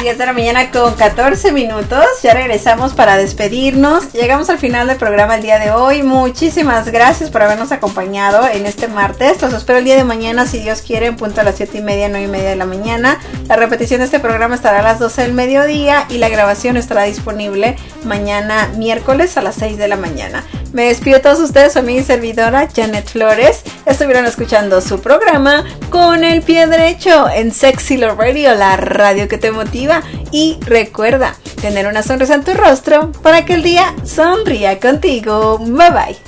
10 de la mañana con 14 minutos. Ya regresamos para despedirnos. Llegamos al final del programa el día de hoy. Muchísimas gracias por habernos acompañado en este martes. Los espero el día de mañana, si Dios quiere, en punto a las 7:30, 9:30 de la mañana. La repetición de este programa estará a las 12 del mediodía y la grabación estará disponible mañana miércoles a las 6 de la mañana. Me despido de todos ustedes, su amiga y servidora Janet Flores. Estuvieron escuchando su programa Con el Pie Derecho en Sexy Love Radio, la radio que te motiva. Y recuerda tener una sonrisa en tu rostro para que el día sonría contigo. Bye bye.